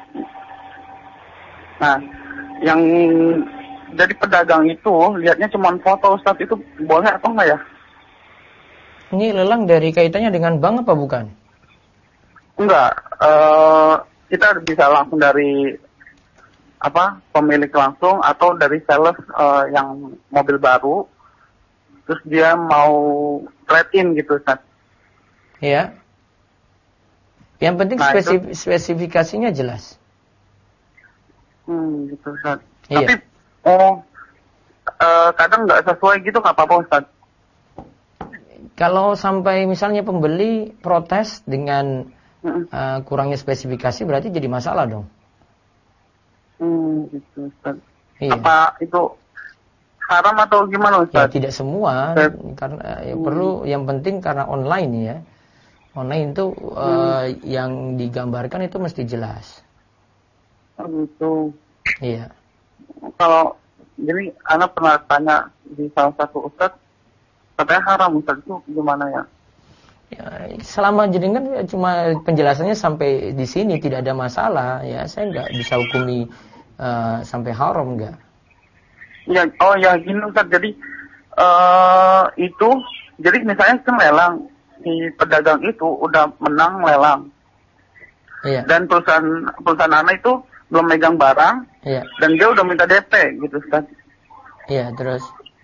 Nah, yang jadi pedagang itu lihatnya cuma foto Ustaz, itu boleh atau enggak ya? Ini lelang dari kaitannya dengan bank apa bukan? Enggak, kita bisa langsung dari pemilik langsung atau dari sales yang mobil baru, terus dia mau trade-in gitu Ustaz. Iya. Yang penting Nah, spesifikasinya jelas. Gitu Ustaz. Iya. Tapi kadang nggak sesuai gitu nggak apa-apa Ustaz. Kalau sampai misalnya pembeli protes dengan kurangnya spesifikasi, berarti jadi masalah dong. Gitu Ustaz. Iya. Apa itu haram atau gimana Ya Ustaz? tidak semua, karena perlu yang penting karena online ya. Online itu yang digambarkan itu mesti jelas. Gitu. Iya. Kalau jadi anak pernah tanya di salah satu Ustaz, katanya haram Ustaz, itu gimana ya? Ya, selama jenengan cuma penjelasannya sampai di sini tidak ada masalah, ya saya nggak bisa hukumi sampai haram nggak. Ya, gini Ustaz, jadi itu, jadi misalnya kan lelang, si pedagang itu udah menang lelang, Iya. dan perusahaan anak itu belum megang barang, Iya. dan dia udah minta DP gitu Ustaz. Iya, terus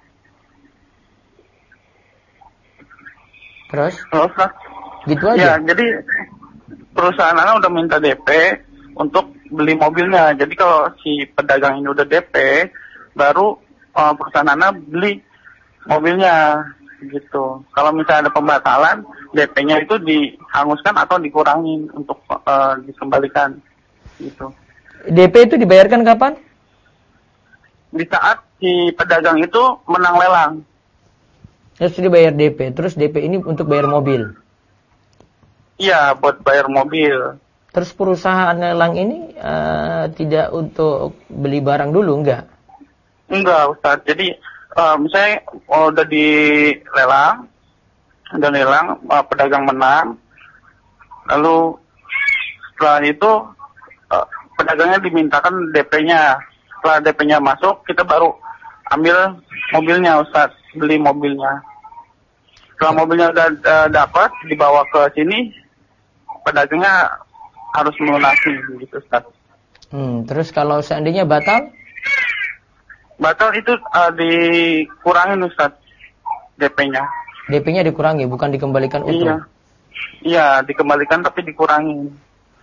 Ustaz. gitu Ya, aja. jadi perusahaan anak udah minta DP untuk beli mobilnya. Jadi kalau si pedagang ini udah DP, baru perusahaan anak beli mobilnya gitu. Kalau misalnya ada pembatalan, DP-nya itu dihanguskan atau dikurangin untuk dikembalikan gitu. DP itu dibayarkan kapan? Di saat si pedagang itu menang lelang. Harus dibayar DP. Terus DP ini untuk bayar mobil. Iya, buat bayar mobil. Terus perusahaan lelang ini tidak untuk beli barang dulu, enggak? Enggak, Ustaz. Jadi misalnya udah dilelang, pedagang menang, lalu setelah itu pedagangnya dimintakan DP-nya. Setelah DP-nya masuk, kita baru ambil mobilnya, Ustaz, beli mobilnya. Setelah mobilnya udah dapat, dibawa ke sini, pedagangnya harus melunasi, gitu, Ustaz. Terus kalau seandainya batal? Batal itu dikurangin, Ustaz, DP-nya. DP-nya dikurangi, bukan dikembalikan utuh. Iya, dikembalikan tapi dikurangin.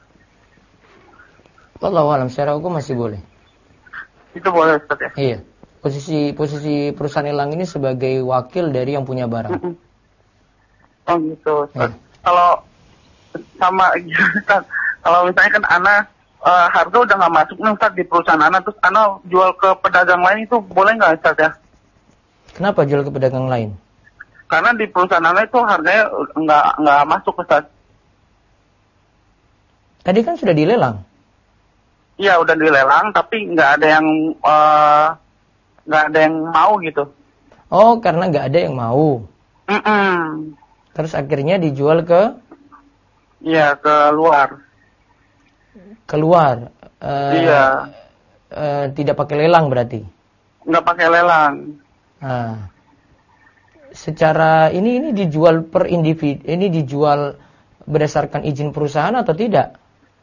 Wallahu alam, secara hukum masih boleh. Itu boleh Ustaz ya? Iya. Posisi perusahaan lelang ini sebagai wakil dari yang punya barang. Oh gitu Ustaz. Iya. Kalau sama Ustaz, kalau misalnya kan anak harga udah nggak masuk nih Ustaz di perusahaan anak, terus anak jual ke pedagang lain, itu boleh nggak Ustaz ya? Kenapa jual ke pedagang lain? Karena di perusahaan anak itu harganya nggak masuk Ustaz. Tadi kan sudah dilelang. Iya udah dilelang, tapi nggak ada yang mau gitu. Oh, karena nggak ada yang mau. Terus akhirnya dijual ke? Iya, keluar. Keluar. Iya. Tidak pakai lelang berarti? Nggak pakai lelang. Nah, secara ini dijual per individu, ini dijual berdasarkan izin perusahaan atau tidak?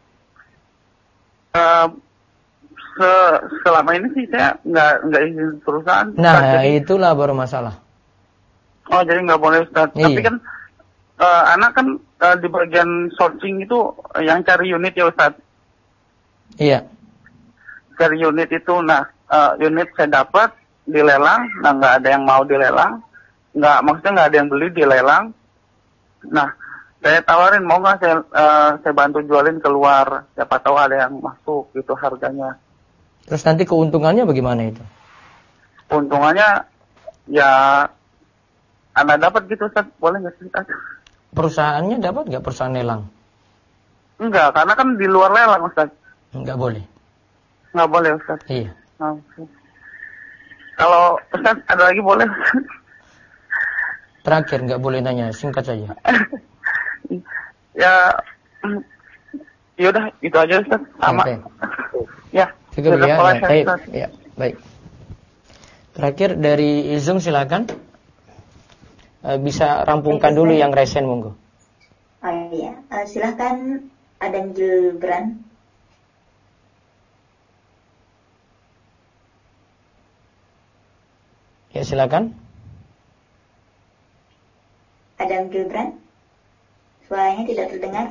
Selama ini sih saya nggak izin perusahaan. Nah, jadi, itulah baru masalah. Oh, jadi nggak boleh Ustaz. Iya. Tapi kan anak kan di bagian sourcing itu yang cari unit ya Ustaz. Iya. Cari unit itu, nah unit saya dapat dilelang, nah nggak ada yang mau dilelang, maksudnya nggak ada yang beli dilelang. Nah, saya tawarin mau nggak saya bantu jualin keluar, siapa tahu ada yang masuk gitu harganya. Terus nanti keuntungannya bagaimana itu? Keuntungannya ya Anda dapat gitu Ustaz, boleh nggak sih Ustaz? Perusahaannya dapat nggak perusahaan lelang? Enggak, karena kan di luar lelang Ustaz. Nggak boleh. Nggak boleh Ustaz. Iya. Oke. Kalau Ustaz ada lagi boleh? Terakhir nggak boleh nanya, singkat saja. Ya Yaudah, itu aja Ustaz. Sama. Oke. Ya. Cukup ya. Jazakallah Ya, khair, baik. Ustaz. Ya, baik. Terakhir dari Zoom silakan. Bisa rampungkan dulu yang resen monggo. Oh iya, silakan Adam Gilbran. Ya, silakan. Adam Gilbran. Suaranya tidak terdengar.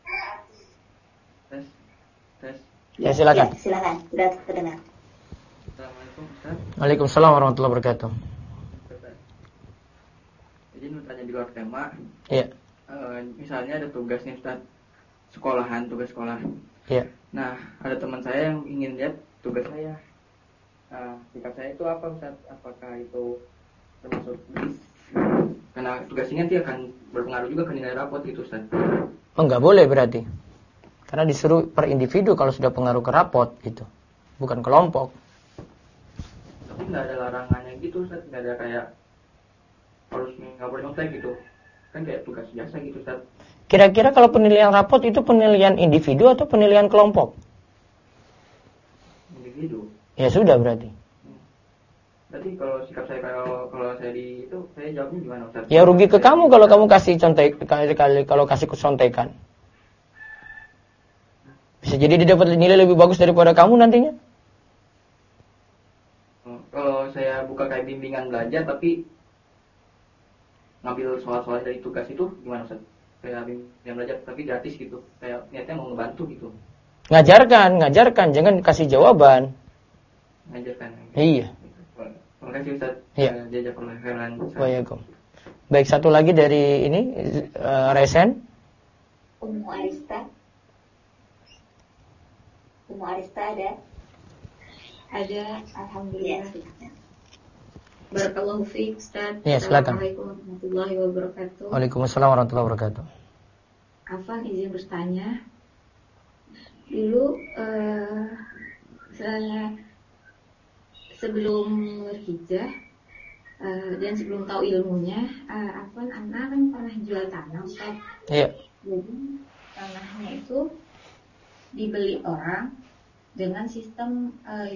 Tes. Ya, silakan. Ya, silakan, sudah terdengar. Assalamualaikum Ustaz. Waalaikumsalam warahmatullahi wabarakatuh. Jadi mau tanya di luar tema. Iya. Misalnya ada tugas nih Ustaz, tugas sekolah. Iya. Nah, ada teman saya yang ingin lihat tugas saya. Sikap saya itu apa Ustaz? Apakah itu termasuk karena tugas ini nanti akan berpengaruh juga ke nilai rapot gitu Ustaz. Oh, nggak boleh berarti. Karena disuruh per individu kalau sudah pengaruh ke rapot gitu. Bukan kelompok. Tapi nggak ada larangannya gitu Ustaz, nggak ada kayak harus nggak boleh nyontek gitu. Kan kayak tugas biasa gitu Ustaz. Kira-kira kalau penilaian rapot itu penilaian individu atau penilaian kelompok? Individu. Ya sudah berarti. Berarti kalau sikap saya kalau saya di itu saya jawabnya gimana Ustaz? Ya rugi ke kamu kalau kamu kasih contek kalau kasih contekan. Bisa jadi dia dapat nilai lebih bagus daripada kamu nantinya. Kalau saya buka kayak bimbingan belajar tapi ngambil soal-soal dari tugas itu gimana Ustaz? Kayak bimbingan belajar tapi gratis gitu. Kayak niatnya mau ngebantu gitu. Ngajarkan, jangan kasih jawaban. Ngajarkan. Iya. Terima kasih Ustaz. Iya. Jazakallahu khairan. Waalaikumsalam. Baik, satu lagi dari ini Resen. Ummu Arista ada? Ada, alhamdulillah. Barakallahu fiik Ustaz. Ya, silakan. Assalamualaikum warahmatullahi wabarakatuh. Waalaikumsalam warahmatullahi wabarakatuh. Afan izin bertanya. Dulu saya sebelum berhijrah dan sebelum tahu ilmunya, Afan anak kan pernah jual tanah Ustaz. Iya. Jadi tanahnya itu dibeli orang dengan sistem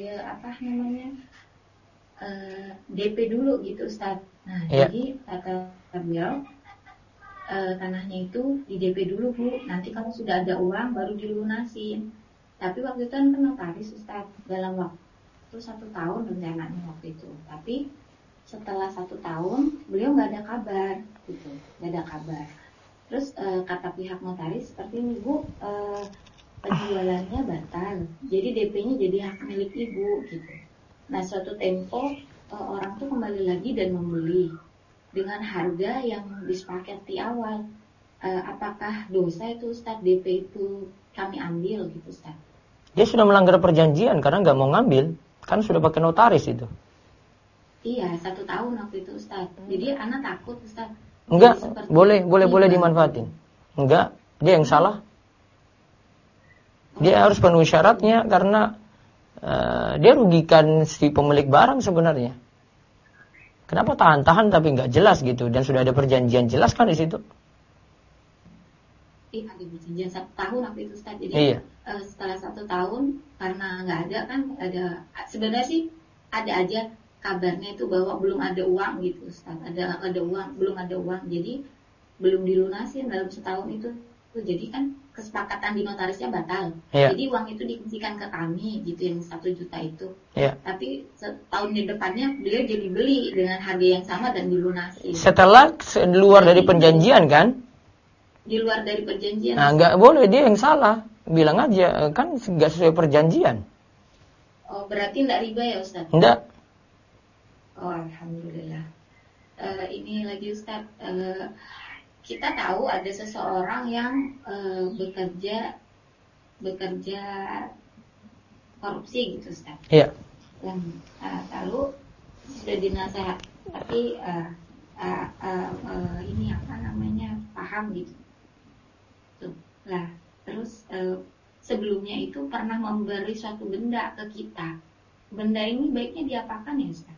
DP dulu gitu Ustaz. Nah, Iya. jadi kata beliau tanahnya itu di DP dulu Bu, nanti kalau sudah ada uang baru dilunasin. Tapi waktu itu kan notaris Ustaz, dalam waktu 1 tahun rencananya waktu itu. Tapi setelah 1 tahun beliau nggak ada kabar gitu, nggak ada kabar. Terus kata pihak notaris seperti ini Bu, penjualannya batal, jadi DP-nya jadi hak milik ibu gitu. Nah suatu tempo orang tuh kembali lagi dan membeli dengan harga yang disepakati awal. Apakah dosa itu Ustaz, DP itu kami ambil gitu Ustaz? Dia sudah melanggar perjanjian karena nggak mau ngambil, kan sudah pakai notaris itu. Iya, 1 tahun waktu itu Ustaz. Jadi anak takut Ustaz. Enggak, Seperti boleh dimanfaatin. Enggak, dia yang salah. Dia harus penuhi syaratnya karena dia rugikan si pemilik barang sebenarnya. Kenapa tahan-tahan tapi nggak jelas gitu, dan sudah ada perjanjian jelas kan di situ. Iya, ada perjanjian 1 tahun waktu itu Ustaz. Jadi Iya. Setelah 1 tahun karena nggak ada kan, sebenarnya sih ada aja kabarnya itu bahwa belum ada uang gitu Ustaz. Ada uang, belum ada uang. Jadi belum dilunasin dalam setahun itu. Jadi kan kesepakatan di notarisnya batal. Iya. Jadi uang itu dikasihkan ke kami gitu, yang 1 juta itu. Iya. Tapi setahun di depannya beliau jadi beli dengan harga yang sama dan dilunasi. Setelah luar dari perjanjian kan? Di luar dari perjanjian. Nah, nggak boleh, dia yang salah. Bilang aja kan nggak sesuai perjanjian. Oh, berarti nggak riba ya Ustaz? Enggak. Oh, alhamdulillah. Ini lagi Ustaz, kita tahu ada seseorang yang bekerja korupsi gitu Ustaz. Iya. Yang lalu sudah dinasihat, tapi ini apa namanya, paham gitu. Tuh. Lah, terus sebelumnya itu pernah memberi suatu benda ke kita. Benda ini baiknya diapakan ya Ustaz?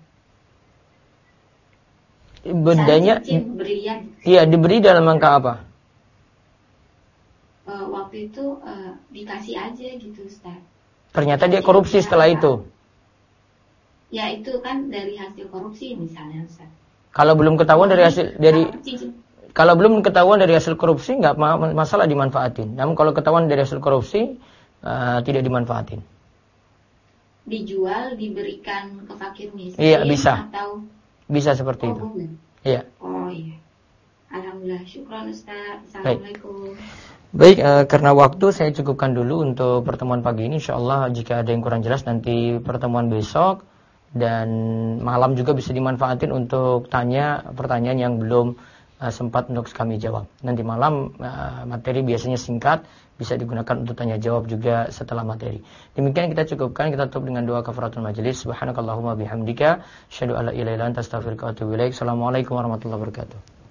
Bendanya, cincin, berlian. iya, diberi dalam rangka apa? Waktu waktu itu dikasih aja gitu Ustaz. Ternyata dia korupsi setelah itu. Ya itu kan dari hasil korupsi misalnya Ustaz. Kalau belum ketahuan dari hasil kalau belum ketahuan dari hasil korupsi nggak masalah dimanfaatin. Namun kalau ketahuan dari hasil korupsi tidak dimanfaatin. Dijual, diberikan ke fakir miskin. Iya bisa. Atau bisa seperti itu. Iya. Oh iya. Alhamdulillah. Syukran Ustaz. Assalamualaikum. Baik, karena waktu saya cukupkan dulu untuk pertemuan pagi ini. InsyaAllah jika ada yang kurang jelas nanti pertemuan besok. Dan malam juga bisa dimanfaatin untuk tanya pertanyaan yang belum sempat untuk kami jawab. Nanti malam materi biasanya singkat, bisa digunakan untuk tanya jawab juga setelah materi. Demikian kita cukupkan, kita tutup dengan doa kafaratul majelis. Subhanakallahumma bihamdika, asyhadu an la ilaha illa anta astaghfiruka wa atubu ilaik. Assalamualaikum warahmatullahi wabarakatuh.